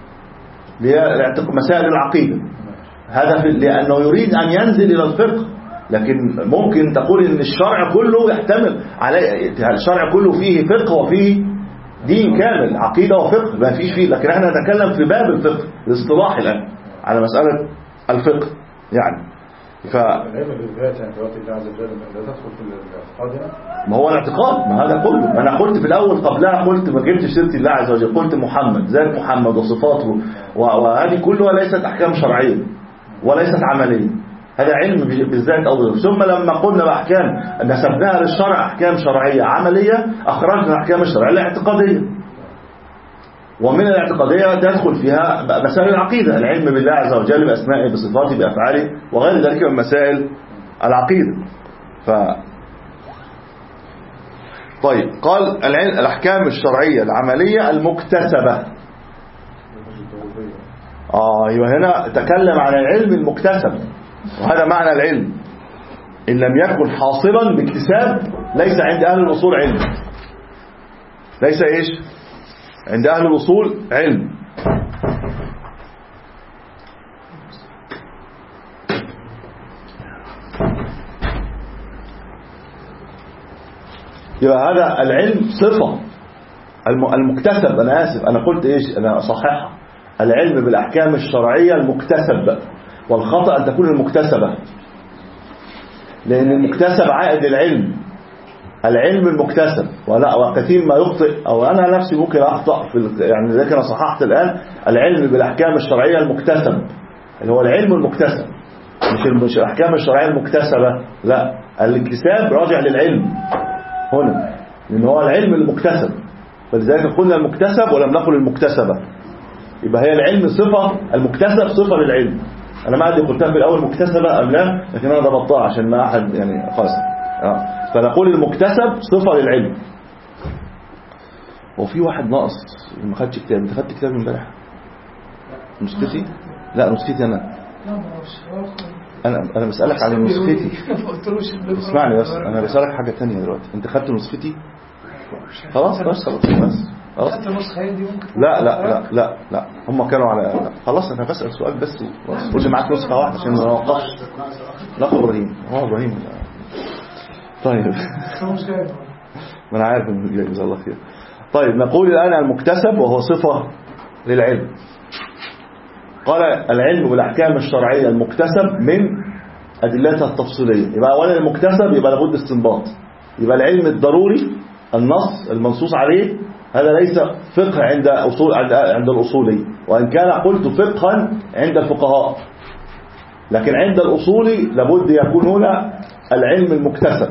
مسائل العقيدة. هذا لأنه يريد أن ينزل إلى الفقه. لكن ممكن تقول إن الشرع كله يحتمل على الشرع كله فيه فقه وفيه دين كامل، عقيدة وفقه ما فيش فيه. لكن احنا نتكلم في باب الفقه الاصطلاح الآن على مسألة الفقه يعني. ف العلم بالذات يعني دلوقتي الله عز وجل لا تدخل في الاعتقاد. ما هو الاعتقاد، ما هذا كله. أنا قلت في الأول قبلها قلت ما جبت سيرة الله عز وجل، قلت محمد ذات محمد وصفاته وهذه كلها ليست أحكام شرعية وليست عملية، هذا علم بالذات أول. ثم لما قلنا بأحكام نسبناها للشرع أحكام شرعية عملية أخرجنا الأحكام الشرعية الاعتقادية. ومن الاعتقادية تدخل فيها مسائل العقيدة، العلم بالله عز وجل بأسمائه بصفاته بأفعاله وغير ذلك من مسائل العقيدة. ف طيب قال العلم الأحكام الشرعية العملية المكتسبة. آه يبقى هنا تكلم عن العلم المكتسب، وهذا معنى العلم. إن لم يكن حاصلا باكتساب ليس عند أهل الأصول علم. ليس إيش؟ عند أهل الأصول علم. يبقى هذا العلم صفة المكتسب. أنا آسف أنا قلت إيش، أنا أصححها. العلم بالأحكام الشرعية المكتسب، والخطأ أن تكون المكتسبة، لأن المكتسب عائد العلم. العلم المكتسب ولا وكثير ما يخطئ، أو أنا نفسي ممكن أخطأ في يعني ذلك. أنا صححت الآن العلم بالأحكام الشرعية المكتسب اللي هو العلم المكتسب، مش مش الأحكام الشرعية المكتسبة، لا الاكتساب راجع للعلم هنا، لأن هو العلم المكتسب. فلذلك قلنا المكتسب ولم نقل المكتسبة. يبقى هي العلم صفة، المكتسب صفة للعلم. أنا ما أدري قلتها في الأول مكتسبة أم لا، لكن أنا ضبطتها عشان ما أحد يعني خلاص. آه. فنقول المكتسب صفة للعلم. وفي واحد ناقص ما خدش كتاب. أنت خدت كتاب امبارح؟ نسختي؟ لا نسختي أنا. أنا أنا بسألك عن نسختي. اسمعني بس، أنا بسألك حاجة تانية دلوقتي. أنت خدت نسختي؟ خلاص خلاص خلاص خلاص. لا لا لا لا لا هم كانوا على خلاص. أنا بسأل سؤال بس، قلت معاك نسخة واحدة عشان ما نوقفش. لا إبراهيم هو إبراهيم. طيب ما أنا عارف إن جزاه الله خير. طيب نقول الآن المكتسب وهو صفة للعلم. قال العلم بالأحكام الشرعية المكتسب من أدلتها التفصيلية. يبقى أولا المكتسب يبقى لابد استنباط. يبقى العلم الضروري النص المنصوص عليه هذا ليس فقه عند أصول عند الأصولي، وإن كان قلت فقها عند الفقهاء، لكن عند الأصولي لابد يكون هنا العلم المكتسب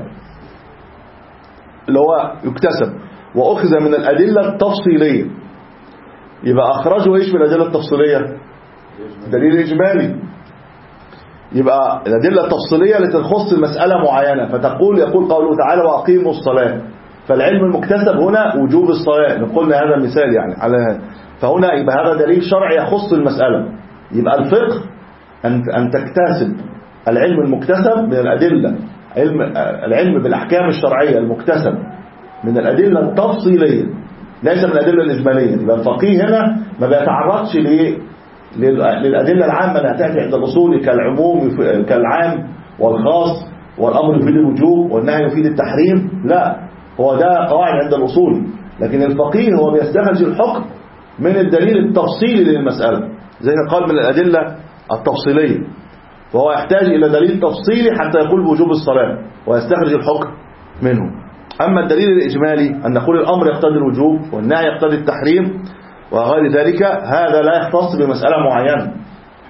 اللي هو يكتسب وأخذ من الأدلة التفصيلية. يبقى أخرجوا إيش من الأدلة التفصيلية؟ دليل إجمالي. يبقى الأدلة التفصيلية التي تخص المسألة معينة، فتقول يقول قوله تعالى وأقيموا الصلاة، فالعلم المكتسب هنا وجوب الصلاة. نقول هذا مثال يعني على هذا. فهنا يبقى هذا دليل شرعي يخص المسألة. يبقى الفقه أن أن تكتسب العلم المكتسب من الأدلة، علم العلم بالأحكام الشرعية المكتسب من الأدلة التفصيلية ليس من الأدلة الإجمالية. يبقى الفقيه هنا ما بيتعرضش للأدلة العامة التي تأتي عند الأصول كالعموم كالعام والخاص والأمر يفيد الوجوب والنهي يفيد التحريم، لا هو ده قواعد عند الأصول. لكن الفقيه هو بيستخرج الحكم من الدليل التفصيلي للمسألة، زي ما قال من الأدلة التفصيلية، فهو يحتاج إلى دليل تفصيلي حتى يقول بوجوب الصلاة ويستخرج الحكم منه. أما الدليل الإجمالي أن نقول الأمر يقتضي الوجوب والنهي يقتضي التحريم وغير ذلك، هذا لا يختص بمسألة معينة،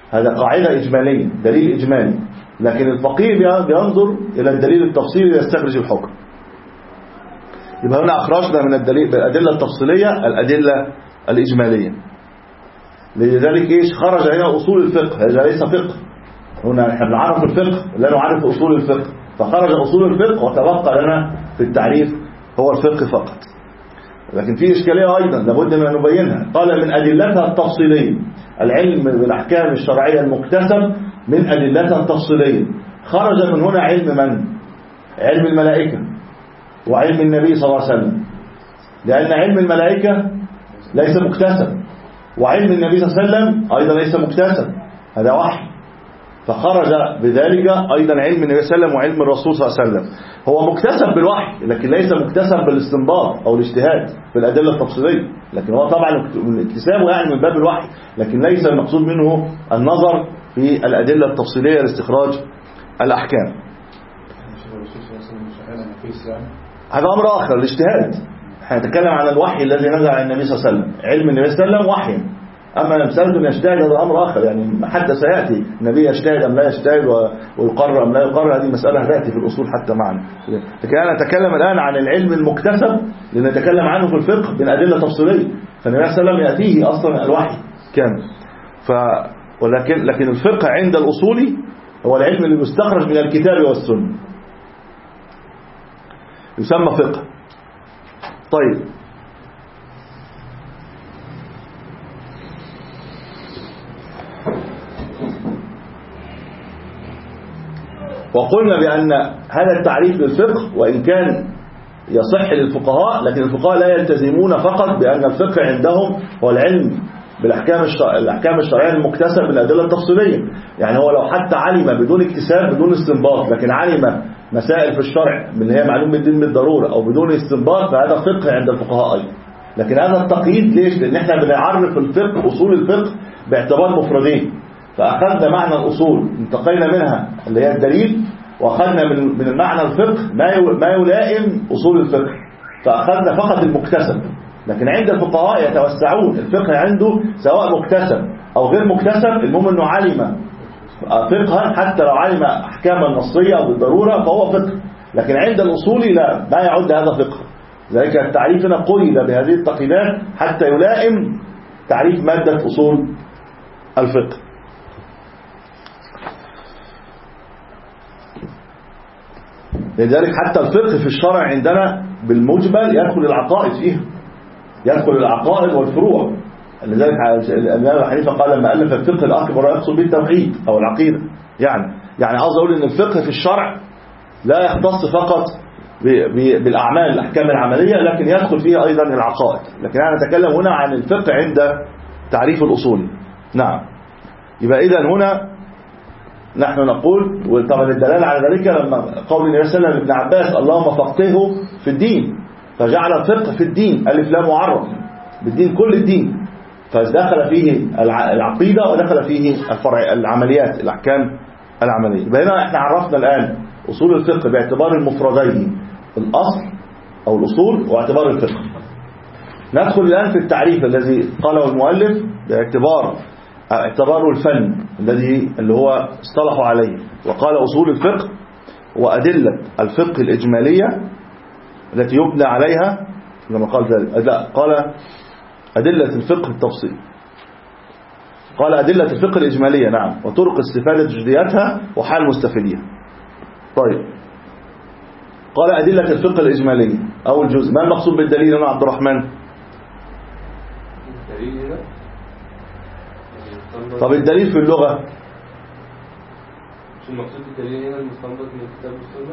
هذا قاعدة إجمالية، دليل إجمالي. لكن الفقيه بينظر إلى الدليل التفصيلي ليستخرج الحكم. يبقى هنا أخرجنا من الدليل بالأدلة التفصيلية الأدلة الإجمالية. لذلك إيش خرج هنا أصول الفقه، هذا ليس فقه. هنا نحن نعرف الفقه لا نعرف أصول الفقه، فخرج أصول الفقه وتبقى لنا في التعريف هو الفقه فقط. لكن في إشكالية أيضا لابد من أن نبينها. قال من أدلتها التفصيلية، العلم بالأحكام الشرعية المكتسب من أدلتها التفصيلية. خرج من هنا علم من؟ علم الملائكة وعلم النبي صلى الله عليه وسلم، لأن علم الملائكة ليس مكتسب، وعلم النبي صلى الله عليه وسلم أيضا ليس مكتسب، هذا وحي. فخرج بذلك أيضا علم النبي صلى الله عليه وسلم وعلم الرسول صلى الله عليه وسلم. هو مكتسب بالوحي لكن ليس مكتسب بالاستنباط أو الاجتهاد في الأدلة التفصيلية، لكن هو طبعا اكتسابه يعني من باب الوحي، لكن ليس المقصود منه النظر في الأدلة التفصيلية لاستخراج الأحكام. هذا أمر آخر، الاجتهاد. احنا نتكلم عن الوحي الذي نزل على النبي صلى الله عليه وسلم، علم النبي صلى الله عليه وسلم وحي. أما مسألة أن يجتهد هذا أمر آخر، يعني حتى سيأتي النبي يجتهد أم لا يجتهد ويقرر أم لا يقرر، هذه مسألة تأتي في الأصول حتى معنا. لكن أنا أتكلم الآن عن العلم المكتسب لنتكلم عنه في الفقه من أدلة تفصيلية. فالنبي صلى الله عليه وسلم يأتيه أصلا الوحي كامل. ف ولكن لكن الفقه عند الأصولي هو العلم اللي يستخرج من الكتاب والسنة، يسمى فقه. طيب وقلنا بأن هذا التعريف للفقه وإن كان يصح للفقهاء، لكن الفقهاء لا يلتزمون فقط بأن الفقه عندهم هو العلم بالأحكام الأحكام الشرعية المكتسبة من الأدلة التفصيلية. يعني هو لو حتى علم بدون اكتساب بدون استنباط، لكن علم مسائل في الشرع من اللي هي معلوم بالدين بالضرورة أو بدون استنباط، فهذا فقه عند الفقهاء أيضا. لكن هذا التقييد ليش؟ لأن احنا بنعرف الفقه أصول الفقه باعتبار مفردين. فأخذنا معنى الأصول انتقينا منها اللي هي الدليل، وأخذنا من من المعنى الفقه ما ما يلائم أصول الفقه، فأخذنا فقط المكتسب. لكن عند الفقهاء يتوسعون، الفقه عنده سواء مكتسب أو غير مكتسب، المهم أنه علم فقها حتى لو علم أحكاما نصية أو بالضرورة فهو فقه. لكن عند الأصولي لا، ما يعد هذا فقه. ذلك التعريف هنا قيد بهذه التقييدات حتى يلائم تعريف مادة أصول الفقه. لذلك حتى الفقه في الشرع عندنا بالمجمل يدخل العقائد فيها، يدخل العقائد والفروع. لذلك الإمام أبو حنيفة قال لما ألف الفقه الأكبر يقصد به التوحيد أو العقيدة. يعني يعني عاوز أقول إن الفقه في الشرع لا يختص فقط بالأعمال الأحكام العملية، لكن يدخل فيها أيضا العقائد. لكن أنا أتكلم هنا عن الفقه عند تعريف الأصول. نعم. يبقى إذن هنا نحن نقول، وطبعا الدلالة على ذلك لما قول النبي صلى الله عليه وسلم لابن عباس اللهم فقهه في الدين، فجعل الفقه في الدين ألف لام معرف بالدين كل الدين، فدخل فيه العقيدة ودخل فيه الفرع العمليات الأحكام العملية. يبقى هنا احنا عرفنا الآن أصول الفقه باعتبار المفردين، الأصل أو الأصول واعتبار الفقه. ندخل الآن في التعريف الذي قاله المؤلف باعتبار اعتباره الفن الذي اللي هو اصطلحوا عليه، وقال أصول الفقه وأدلة الفقه الإجمالية التي يبنى عليها. لما قال ذلك لا، قال أدلة الفقه التفصيل، قال أدلة الفقه الإجمالية نعم، وطرق استفادة جزئياتها وحال مستفيديها. طيب قال أدلة الفقه الإجمالية أول جزء، ما المقصود بالدليل هنا عبد الرحمن؟ طب الدليل في اللغة شو المقصود بالدليل هنا؟ المستنبط من الكتاب والسنة؟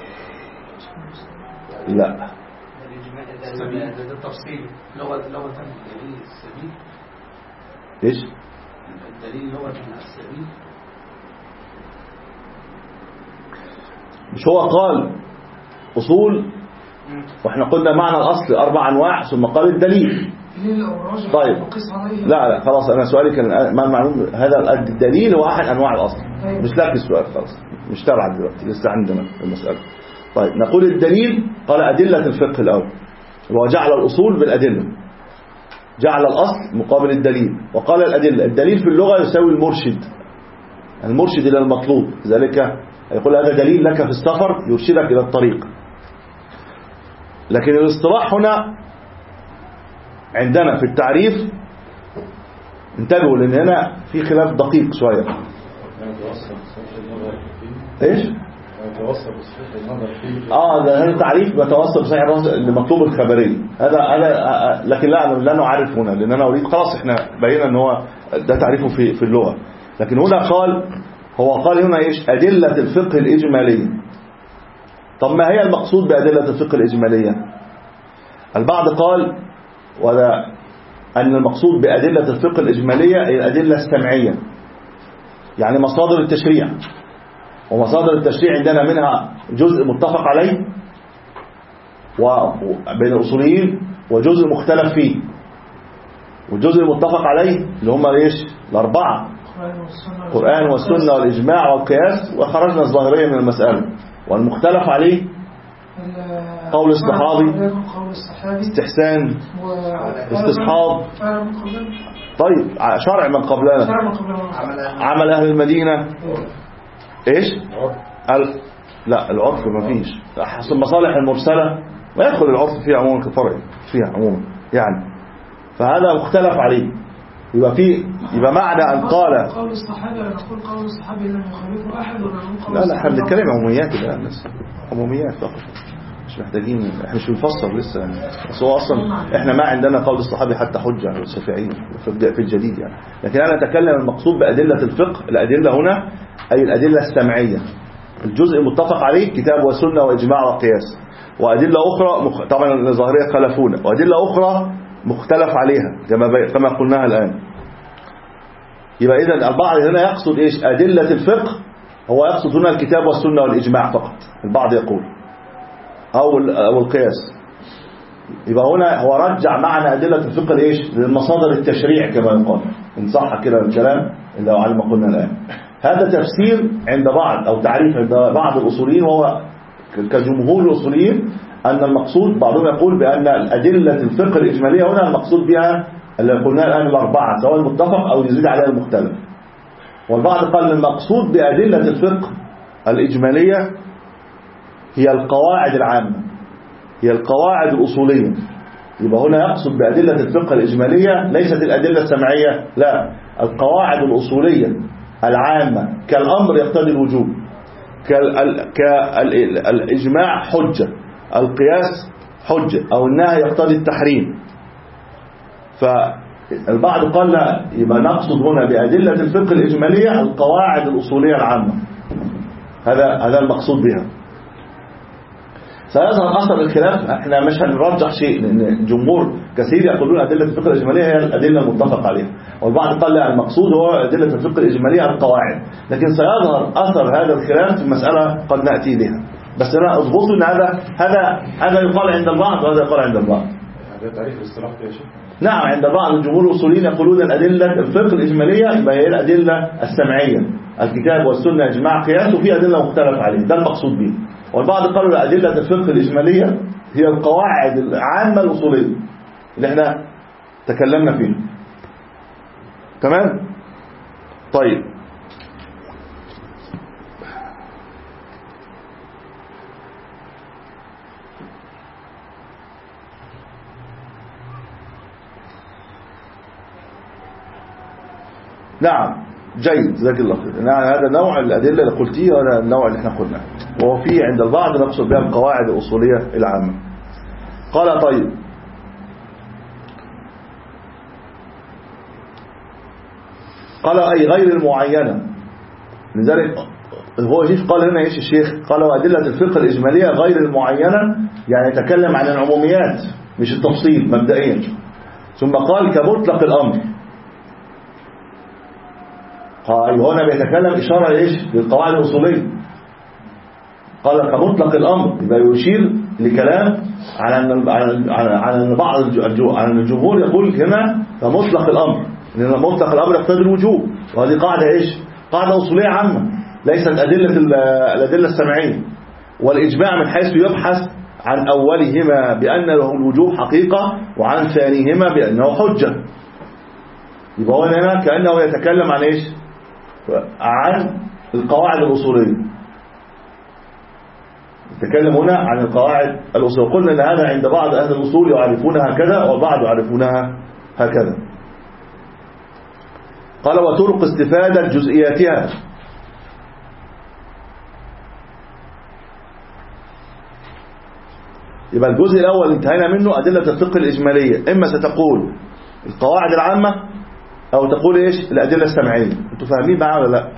لا، السبيل ده التفصيل لغة لغة الدليل السبيل. ايش الدليل لغة السبيل؟ مش هو قال أصول واحنا قلنا معنى الأصل أربع أنواع ثم قال الدليل. طيب لا لا خلاص، أنا سؤالي كان ما المعلوم هذا الدليل هو أحد أنواع الأصل، مش لك السؤال خلاص، مش تبعك دلوقتي لسه عندنا المسألة. طيب نقول الدليل، قال أدلة الفقه الأول، وجعل الأصول بالأدلة، جعل الأصل مقابل الدليل، وقال الأدلة. الدليل في اللغة يساوي المرشد المرشد إلى المطلوب، ذلك يقول هذا دليل لك في السفر يرشدك إلى الطريق. لكن الاصطلاح هنا عندنا في التعريف انتبهوا لأن هنا في خلاف دقيق شوية. ايش؟ اه ده هذا تعريف بتوصل بصحيح لمطلوب الخبري، هذا هذا لكن لا لا نعرف هنا لان انا اريد خلاص احنا بينا ان هو ده تعريفه في في اللغه. لكن هنا قال هو قال هنا ايش؟ ادله الفقه الاجماليه. طب ما هي المقصود بادله الفقه الاجماليه؟ البعض قال ولا ان المقصود بادله الفقه الاجماليه هي الادله السمعيه، يعني مصادر التشريع. ومصادر التشريع عندنا منها جزء متفق عليه وبين الأصوليين وجزء مختلف فيه. والجزء المتفق عليه اللي هم ايش؟ الأربعة: القرآن والسنة والإجماع والقياس، وخرجنا الظاهرية من المسألة. والمختلف عليه قول الصحابي، استحسان، استصحاب، طيب شرع من قبلنا، عمل أهل المدينة، ايش؟ ال... لا العرف ما فيش، حسب المصالح المرسلة ما يدخل العرف فيها عموما كفرع فيها عموما يعني، فهذا مختلف عليه. يبقى في يبقى معنى ان قال قول الصحابة نقول قول الصحابي لم يخالفه احد ولا نقول لا لا احنا بنتكلم عموميات الان بس، عموميات فقط، مش محتاجين، احنا مش بنفسر لسه يعني. بس هو اصلا احنا ما عندنا قول الصحابي حتى حجه على الشافعيين في الجديد يعني. لكن انا اتكلم المقصود بادله الفقه، الادله هنا اي الادله السمعيه، الجزء المتفق عليه كتاب وسنه واجماع وقياس، وادله اخرى مخ... طبعا الظاهريه خالفونا، وادله اخرى مختلف عليها كما بي... كما قلناها الان. يبقى اذا البعض هنا يقصد ايش؟ ادله الفقه، هو يقصد هنا الكتاب والسنه والاجماع فقط، البعض يقول او او القياس. يبقى هنا هو رجع معنى ادله الفقه لايش؟ للمصادر التشريع كما يقال، ان صح كده الكلام اللي هو على ما قلنا الان. هذا تفسير عند بعض او تعريف عند بعض الاصوليين، وهو كجمهور الاصوليين ان المقصود، بعضهم يقول بان ادله الفقه الاجماليه هنا المقصود بها اللي قلناها الان الاربعه، سواء المتفق او يزيد عليها المختلف. والبعض قال المقصود بادله الفقه الاجماليه هي القواعد العامه، هي القواعد الاصوليه. يبقى هنا يقصد بادله الفقه الاجماليه ليست الادله السمعيه، لا، القواعد الاصوليه العامه، كالامر يقتضي الوجوب، كالإجماع حجة، القياس حجة، أو النهي يقتضي التحريم. فالبعض قال لا، يبقى نقصد هنا بأدلة الفقه الإجمالية القواعد الأصولية العامة، هذا هذا المقصود بها. سيظهر أثر الخلاف، احنا مش هنرجح شيء لأن جمهور كثير يقولون أدلة الفقه الإجمالية هي الأدلة المتفق عليها، والبعض قال لا، المقصود هو أدلة الفقه الإجمالية القواعد. لكن سيظهر أثر هذا الخلاف في مسألة قد نأتي لها، بس أنا أضبطوا أن هذا هذا هذا يقال عند البعض وهذا يقال عند البعض. هذا تعريف الاصطلاح يا شيخ. نعم، عند بعض الجمهور الأصوليين يقولون الأدلة الفقه الإجمالية يبقى هي الأدلة السمعية، الكتاب والسنة إجماع قياس، وفي أدلة مختلف عليه، ده المقصود به. والبعض قالوا أدلة الفقه الإجمالية هي القواعد العامة الأصولية اللي احنا تكلمنا فيها. تمام؟ طيب، نعم جيد، جزاك الله خير. نعم، هذا نوع الأدلة اللي قلتيه، وهذا النوع اللي احنا قلناه، وهو فيه عند البعض نقصد بها القواعد الأصولية العامة. قال طيب، قال أي غير المعينة، لذلك هو شيخ قال هنا ايش الشيخ؟ قال وأدلة الفقه الإجمالية غير المعينة، يعني يتكلم عن العموميات مش التفصيل مبدئيا. ثم قال كمطلق الأمر، قال هنا بيتكلم إشارة إيش؟ للقواعد الأصولية. قال كمطلق الأمر، يبقى يشير لكلام على أن على أن بعض الجمهور يقول هنا كمطلق الأمر، لأن مطلق الأمر يقتضي الوجوب، وهذه قاعدة إيش؟ قاعدة أصولية عامة، ليست أدلة الأدلة السمعية. والإجماع من حيث يبحث عن أولهما بأن له الوجوب حقيقة، وعن ثانيهما بأنه حجة. يبقى هنا كأنه يتكلم عن إيش؟ عن القواعد الأصولية. نتكلم هنا عن القواعد الأصولية. قلنا أن هذا عند بعض أهل الأصول يعرفونها هكذا وبعض يعرفونها هكذا. قال وطرق استفادة جزئياتها. يبقى الجزء الأول انتهينا منه أدلة الفقه الإجمالية، إما ستقول القواعد العامة أو تقول إيش الأدلة السمعية. أنتوا فاهمين معايا ولا لا؟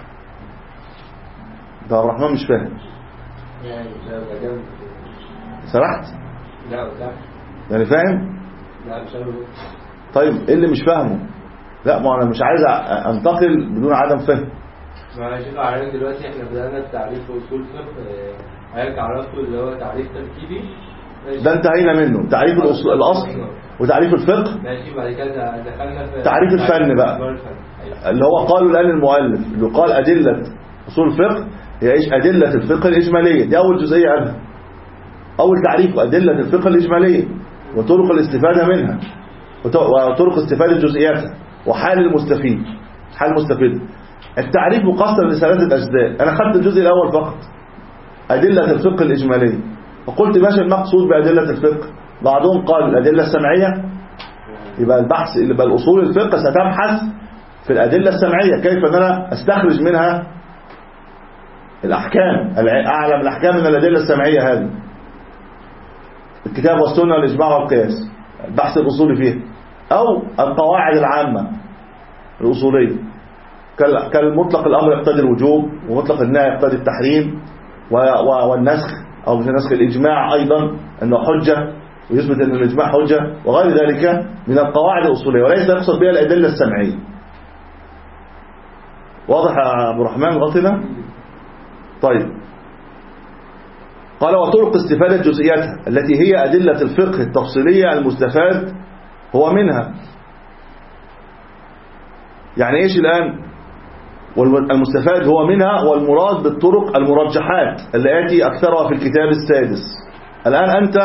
ده عبد الرحمن مش فاهم. سرحت؟ لا لا يعني فاهم؟ لا مش فاهم. طيب إيه اللي مش فاهمه؟ لا ما أنا مش عايز أنتقل بدون عدم فهم. ما شيخ عارف دلوقتي احنا بدأنا التعريف في أصول الفقه، حضرتك عرفته اللي هو تعريف تركيبي ده انتهينا منه، تعريف الأصل, الأصل وتعريف الفقه. ماشي. بعد كده دخلنا في تعريف الفن بقى اللي هو قالوا الآن المؤلف اللي قال أدلة أصول الفقه هي إيش؟ أدلة الفقه الإجمالية. دي أول جزئية قالها، أول تعريف أدلة الفقه الإجمالية وطرق الاستفادة منها وطرق استفادة جزئياتها وحال المستفيد. حال المستفيد التعريف مقسم لثلاثة أجزاء. أنا خدت الجزء الأول فقط أدلة الفقه الإجمالية، فقلت ماشي المقصود بأدلة الفقه. بعضهم قال الأدلة السمعية، يبقى البحث اللي بقى الأصول الفقه ستبحث في الأدلة السمعية كيف أن أنا أستخرج منها الأحكام، أعلم الأحكام من الأدلة السمعية هذه، الكتاب والسنة والإجماع والقياس، البحث الأصولي فيه، أو القواعد العامة الأصولية كالمطلق الأمر يقتضي الوجوب ومطلق النهي يقتضي التحريم والنسخ أو نسخ الإجماع أيضا أنه حجة ويثبت أن الإجماع حجة وغير ذلك من القواعد الأصولية، وليس يقصد بها الأدلة السمعية. واضح يا أبو الرحمن غطنا؟ طيب قال وطرق استفادة جزئياتها التي هي أدلة الفقه التفصيلية المستفاد هو منها. يعني إيش الآن المستفاد هو منها؟ والمراد بالطرق المرجحات التي أكثرها في الكتاب السادس. الآن أنت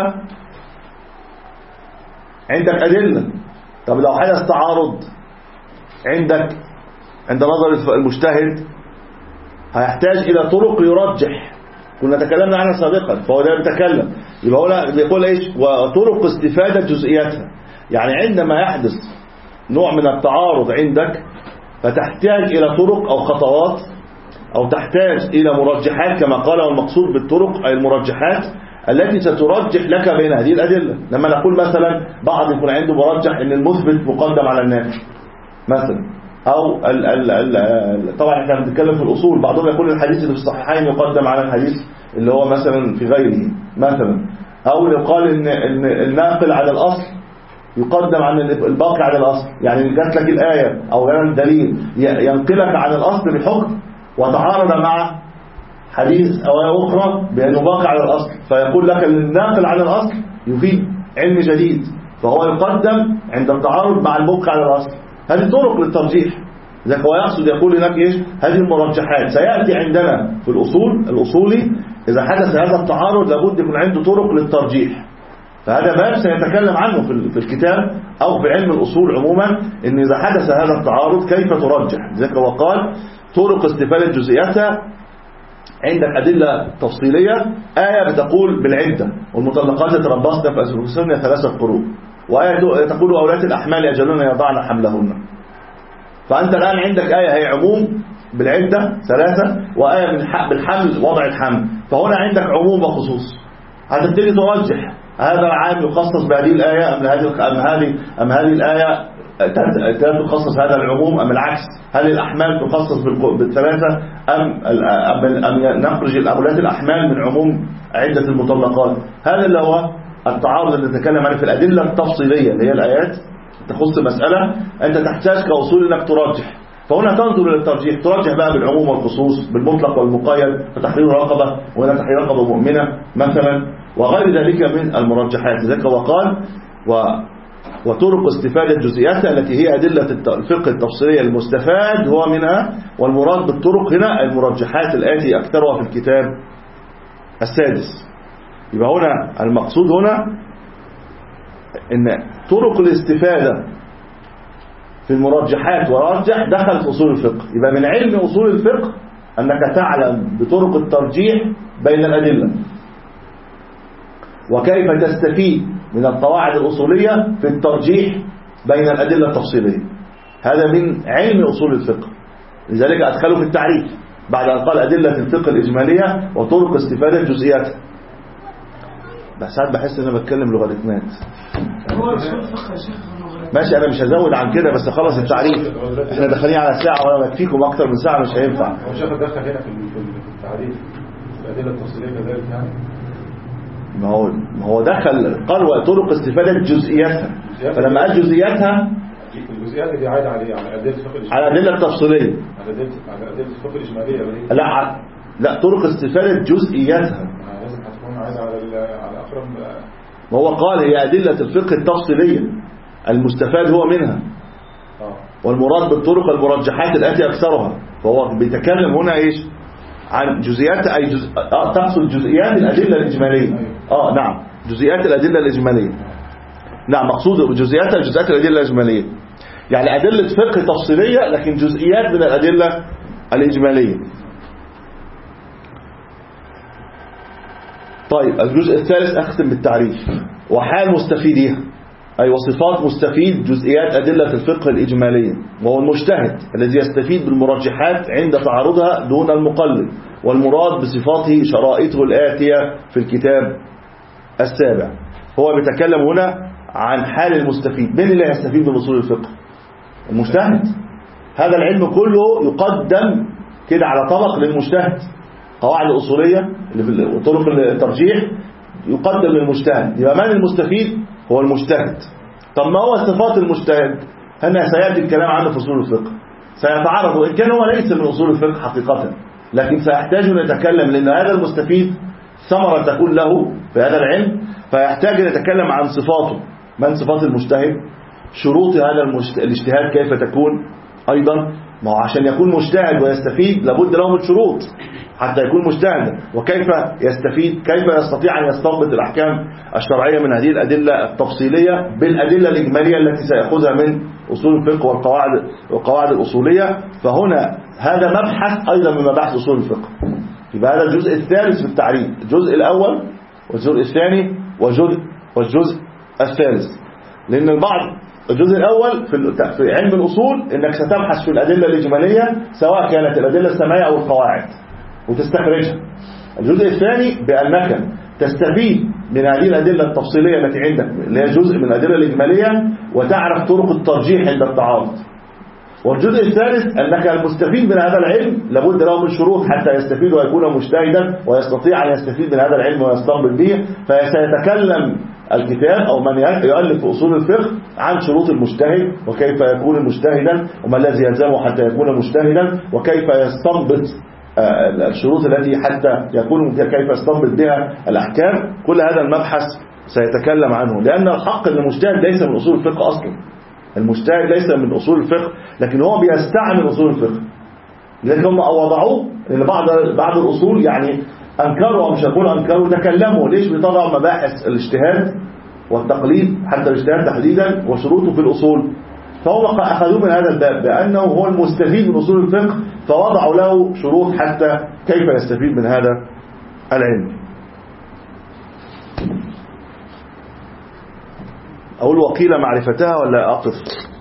عندك أدلة، طب لو حدث تعارض عندك عند نظر المجتهد هيحتاج إلى طرق يرجح، كنا تكلمنا عنها سابقا، فهو ده بيتكلم يبقى هو بيقول إيش وطرق استفادة جزئياتها. يعني عندما يحدث نوع من التعارض عندك فتحتاج إلى طرق أو خطوات أو تحتاج إلى مرجحات كما قال، والمقصود بالطرق أي المرجحات التي سترجح لك بين هذه الأدلة. لما نقول مثلا بعض يكون عنده مرجح أن المثبت مقدم على النافي مثلا، أو ال ال ال طبعا احنا بنتكلم في الأصول، بعضهم يقول الحديث اللي في الصحيحين يقدم على الحديث اللي هو مثلا في غيره مثلا، أو يقال إن, إن الناقل على الأصل يقدم عن الباقي على الأصل. يعني جات لك الآية أو جات دليل ينقلك عن الأصل بحكم وتعارض مع حديث أو آية أخرى بأنه باقي على الأصل، فيقول لك الناقل على الأصل يفيد علم جديد فهو يقدم عند التعارض مع الباقي على الأصل. هذه طرق للترجيح. ذلك هو يقصد يقول لك إيش هذه المرجحات سيأتي عندنا في الأصول الأصولي إذا حدث هذا التعارض لابد يكون عنده طرق للترجيح. فهذا باب سيتكلم عنه في الكتاب أو في علم الأصول عموما، إن إذا حدث هذا التعارض كيف ترجح. ذلك هو قال طرق استفادة جزئياتها. عندك أدلة تفصيلية، آية بتقول بالعدة والمطلقات يتربصن في أنفسهن ثلاثة قروء، وآية تقول أولات الأحمال أجلهن يضعن حملهن. فأنت الآن عندك آية هي عموم بالعدة ثلاثة، وآية بالحمل وضع الحمل، فهنا عندك عموم وخصوص. هتبتدي ترجح هذا العام يخصص بهذه الآية أم هذه أم هذه أم هذه الآية تخصص هذا العموم أم العكس؟ هل الأحمال تخصص بالثلاثة أم أم أم نخرج الأولاد الأحمال من عموم عدة المطلقات؟ هذا اللي هو التعارض اللي نتكلم عنه في الأدلة التفصيلية اللي هي الآيات تخص مسألة أنت تحتاج كأصول إنك ترجح. فهنا تنظر للترجيح، ترجح بقى بالعموم والخصوص، بالمطلق والمقيد، فتحرير رقبة ولا تحرير رقبة مؤمنة مثلا، وغير ذلك من المرجحات. ذلك وقال و وطرق استفادة جزئياتها التي هي أدلة الفقه التفصيلية المستفاد هو منها، والمراد بالطرق هنا المرجحات الآتي أكثرها في الكتاب السادس. يبقى هنا المقصود هنا إن طرق الاستفادة في المرجحات ورجح دخل في أصول الفقه. يبقى من علم أصول الفقه أنك تعلم بطرق الترجيح بين الأدلة، وكيف تستفيد من القواعد الأصولية في الترجيح بين الأدلة التفصيلية. هذا من علم أصول الفقه، لذلك أدخله في التعريف بعد أن قال أدلة الفقه الإجمالية وطرق استفادة جزئياتها. بس ساعات بحس ان انا بتكلم لوغاريتمات. هو اصول الفقه يا شيخ ماشي، انا مش هزود عن كده، بس خلص التعريف. احنا داخلين على ساعه وانا بكفيكم اكتر من ساعه، مش هينفع. هو شيخ دخل هنا في في التعريف الادله التفصيليه كذلك يعني. ما هو ما هو دخل قال وطرق استفاده جزئياتها، فلما قال جزئياتها الجزئيات دي عايده على على ادله الفقه على الادله التفصيليه، على ادله على ادله الفقه الاجماليه. لا لا طرق استفاده جزئياتها لازم هتكون عايده على على اقرب. ما هو قال هي أدلة الفقه التفصيلية المستفاد هو منها، والمراد بالطرق المرجحات التي أكثرها. فهو بيتكلم هنا إيش عن جزئيات، أي جزء آه تقصد جزئيات الأدلة الإجمالية. آه نعم جزئيات الأدلة الإجمالية. نعم مقصود بجزئيات جزئيات الأدلة الإجمالية، يعني أدلة فقه تفصيلية لكن جزئيات من الأدلة الإجمالية. طيب الجزء الثالث أختم بالتعريف وحال مستفيدها، أي وصفات مستفيد جزئيات أدلة الفقه الإجمالية، وهو المجتهد الذي يستفيد بالمرجحات عند تعارضها دون المقلد، والمراد بصفاته شرائطه الآتية في الكتاب السابع. هو بيتكلم هنا عن حال المستفيد. من اللي يستفيد من أصول الفقه؟ المجتهد. هذا العلم كله يقدم كده على طبق للمجتهد، قواعد الأصولية وطرق الترجيح يقدم للمجتهد. يبقى من المستفيد؟ هو المجتهد. طب ما هو صفات المجتهد؟ هنا سيأتي الكلام عنه في أصول الفقه، سيتعرض، وإن كان هو ليس من أصول الفقه حقيقة، لكن سيحتاج أن يتكلم، لأن هذا المستفيد ثمرة تكون له في هذا العلم، فيحتاج أن يتكلم عن صفاته. من صفات المجتهد؟ شروط هذا الاجتهاد كيف تكون أيضا؟ ما هو عشان يكون مجتهد ويستفيد لابد له من شروط حتى يكون مجتهدا. وكيف يستفيد؟ كيف يستطيع أن يستنبط الأحكام الشرعية من هذه الأدلة التفصيلية بالأدلة الإجمالية التي سيأخذها من أصول الفقه والقواعد والقواعد الأصولية. فهنا هذا مبحث أيضا من مباحث أصول الفقه. يبقى هذا الجزء الثالث في التعريف، الجزء الأول والجزء الثاني والجزء والجزء الثالث. لأن البعض الجزء الأول في علم الأصول إنك ستبحث في الأدلة الإجمالية سواء كانت الأدلة السمعية أو القواعد وتستخرجها. الجزء الثاني بأنك تستفيد من هذه الأدلة التفصيلية التي عندك اللي هي جزء من الأدلة الإجمالية وتعرف طرق الترجيح عند التعارض. والجزء الثالث أنك المستفيد من هذا العلم لابد له من شروط حتى يستفيد ويكون مجتهدا ويستطيع أن يستفيد من هذا العلم ويستنبط به. فسيتكلم الكتاب أو من يؤلف في أصول الفقه عن شروط المجتهد وكيف يكون مجتهدا وما الذي يلزمه حتى يكون مجتهدا وكيف يستنبط الشروط التي حتى يكون كيف يستنبط بها الأحكام. كل هذا المبحث سيتكلم عنه، لأن الحق أن المجتهد ليس من أصول الفقه أصلا. المجتهد ليس من أصول الفقه، لكن هو بيستعمل أصول الفقه. لذلك هم وضعوه ان بعض بعض الأصول يعني أنكروا أو مش هقول أنكروا، تكلموا ليش بيطلعوا مباحث الاجتهاد والتقليد حتى الاجتهاد تحديدا وشروطه في الأصول. فهم أخذوه من هذا الباب بأنه هو المستفيد من أصول الفقه، فوضعوا له شروط حتى كيف يستفيد من هذا العلم. أقول وقيل معرفتها ولا أقف؟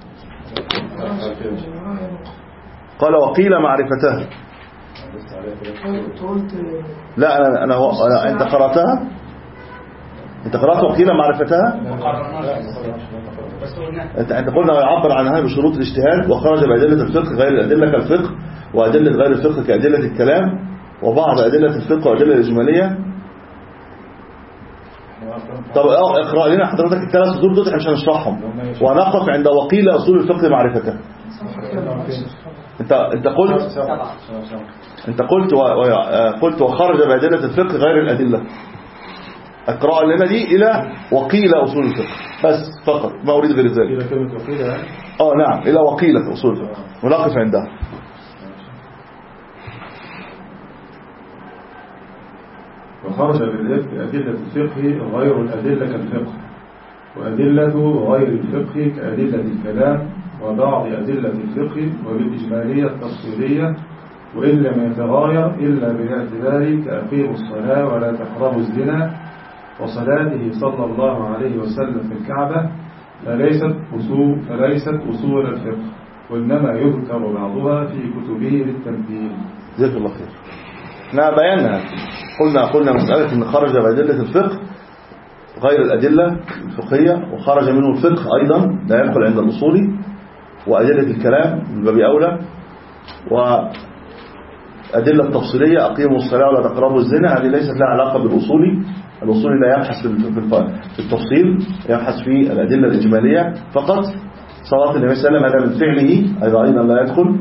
قال وقيل معرفتها. لا أنا أنا, أنا أنت قرأتها؟ أنت قرأت وقيل معرفتها؟ أنت أنت قلنا يعبر عنها بشروط الاجتهاد وخرج بأدلة الفقه غير الأدلة كالفقه وأدلة غير الفقه كأدلة الكلام وبعض أدلة الفقه وأدلة الإجمالية. طب اقرأ لنا حضرتك الثلاث سطور دول احنا مش هنشرحهم ونقف عند وقيل أصول الفقه معرفتها. انت انت قلت انت قلت قلت وخرج بأدلة الفقه غير الأدلة. اقرأ لنا دي إلى وقيل أصول الفقه بس فقط، ما أريد غير ذلك. اه نعم إلى وقيل أصول الفقه ونقف عندها. وخرج بأدلة الفقه غير الأدلة كالفقه، وأدلة غير الفقه كأدلة الكلام وبعض أدلة الفقه وبالإجمالية التفصيلية، وإن لم يتغاير إلا بالاعتبار كأقيموا الصلاة ولا تقربوا الزنا وصلاته صلى الله عليه وسلم في الكعبة، فليست أصول, فليست أصول الفقه، وإنما يذكر بعضها في كتبه للتمثيل. جزاك الله خير. احنا بينا قلنا قلنا مسألة ان خرج بأدلة الفقه غير الأدلة الفقهية، وخرج منه الفقه أيضا لا يدخل عند الأصولي، وأدلة الكلام من باب أولى، وأدلة التفصيلية أقيموا الصلاة ولا تقربوا الزنا، هذه ليست لها علاقة بالأصولي. الأصولي لا يبحث في التفصيل، يبحث في الأدلة الإجمالية فقط. صلاة النبي صلى الله عليه وسلم هذا من فعله أيضا أيضا لا يدخل،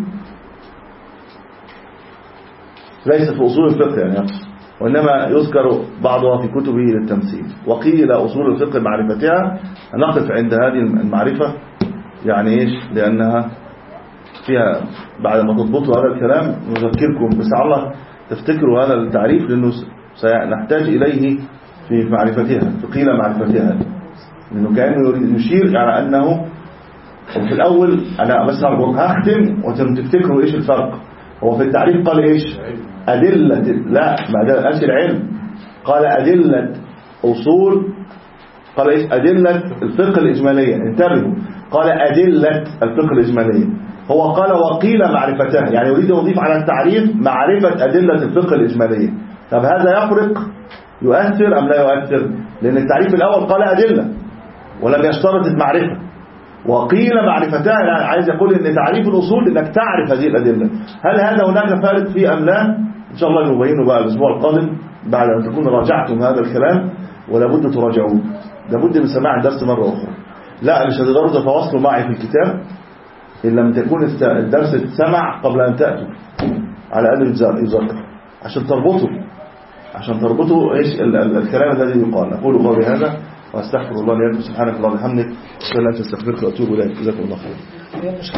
ليس في أصول الفقه يعني، وإنما يذكر بعضها في كتبه للتمثيل. وقيل أصول الفقه معرفتها، نقف عند هذه المعرفة يعني إيش، لأنها فيها بعد ما تضبطوا هذا الكلام نذكركم، بس الله تفتكروا هذا التعريف لأنه سنحتاج إليه في معرفتها، فقيل معرفتها، لأنه كأنه يريد يشير على أنه وفي الأول أنا بس هختم وتفتكروا إيش الفرق. هو في التعريف قال إيش أدلة، لا بعد قالش العلم، قال أدلة أصول، قال إيش أدلة الفقه الإجمالية، انتبهوا، قال أدلة الفقه الإجمالية، هو قال وقيل معرفتها، يعني يريد يضيف على التعريف معرفة أدلة الفقه الإجمالية. طب هذا يفرق يؤثر أم لا يؤثر؟ لأن التعريف الأول قال أدلة ولم يشترط المعرفة، وقيل معرفتها يعني عايز يقول ان تعريف الأصول انك تعرف هذه الأدلة. هل هذا هناك فارق فيه أم لا؟ إن شاء الله نبينه بقى الأسبوع القادم بعد أن تكونوا راجعتم هذا الكلام، ولا بد تراجعوه، لابد من سماع الدرس مرة أخرى. لا مش هتقدروا تتواصلوا معي في الكتاب إن لم تكون الدرس اتسمع قبل أن تأتوا على أن يذكر، عشان تربطوا عشان تربطوا إيش الكلام الذي يقال. أقول قولي هذا واستغفر الله لي ولكم، سبحانك اللهم وبحمدك، اشهد ان لا اله الا انت استغفرك واتوب اليك. جزاكم الله خير.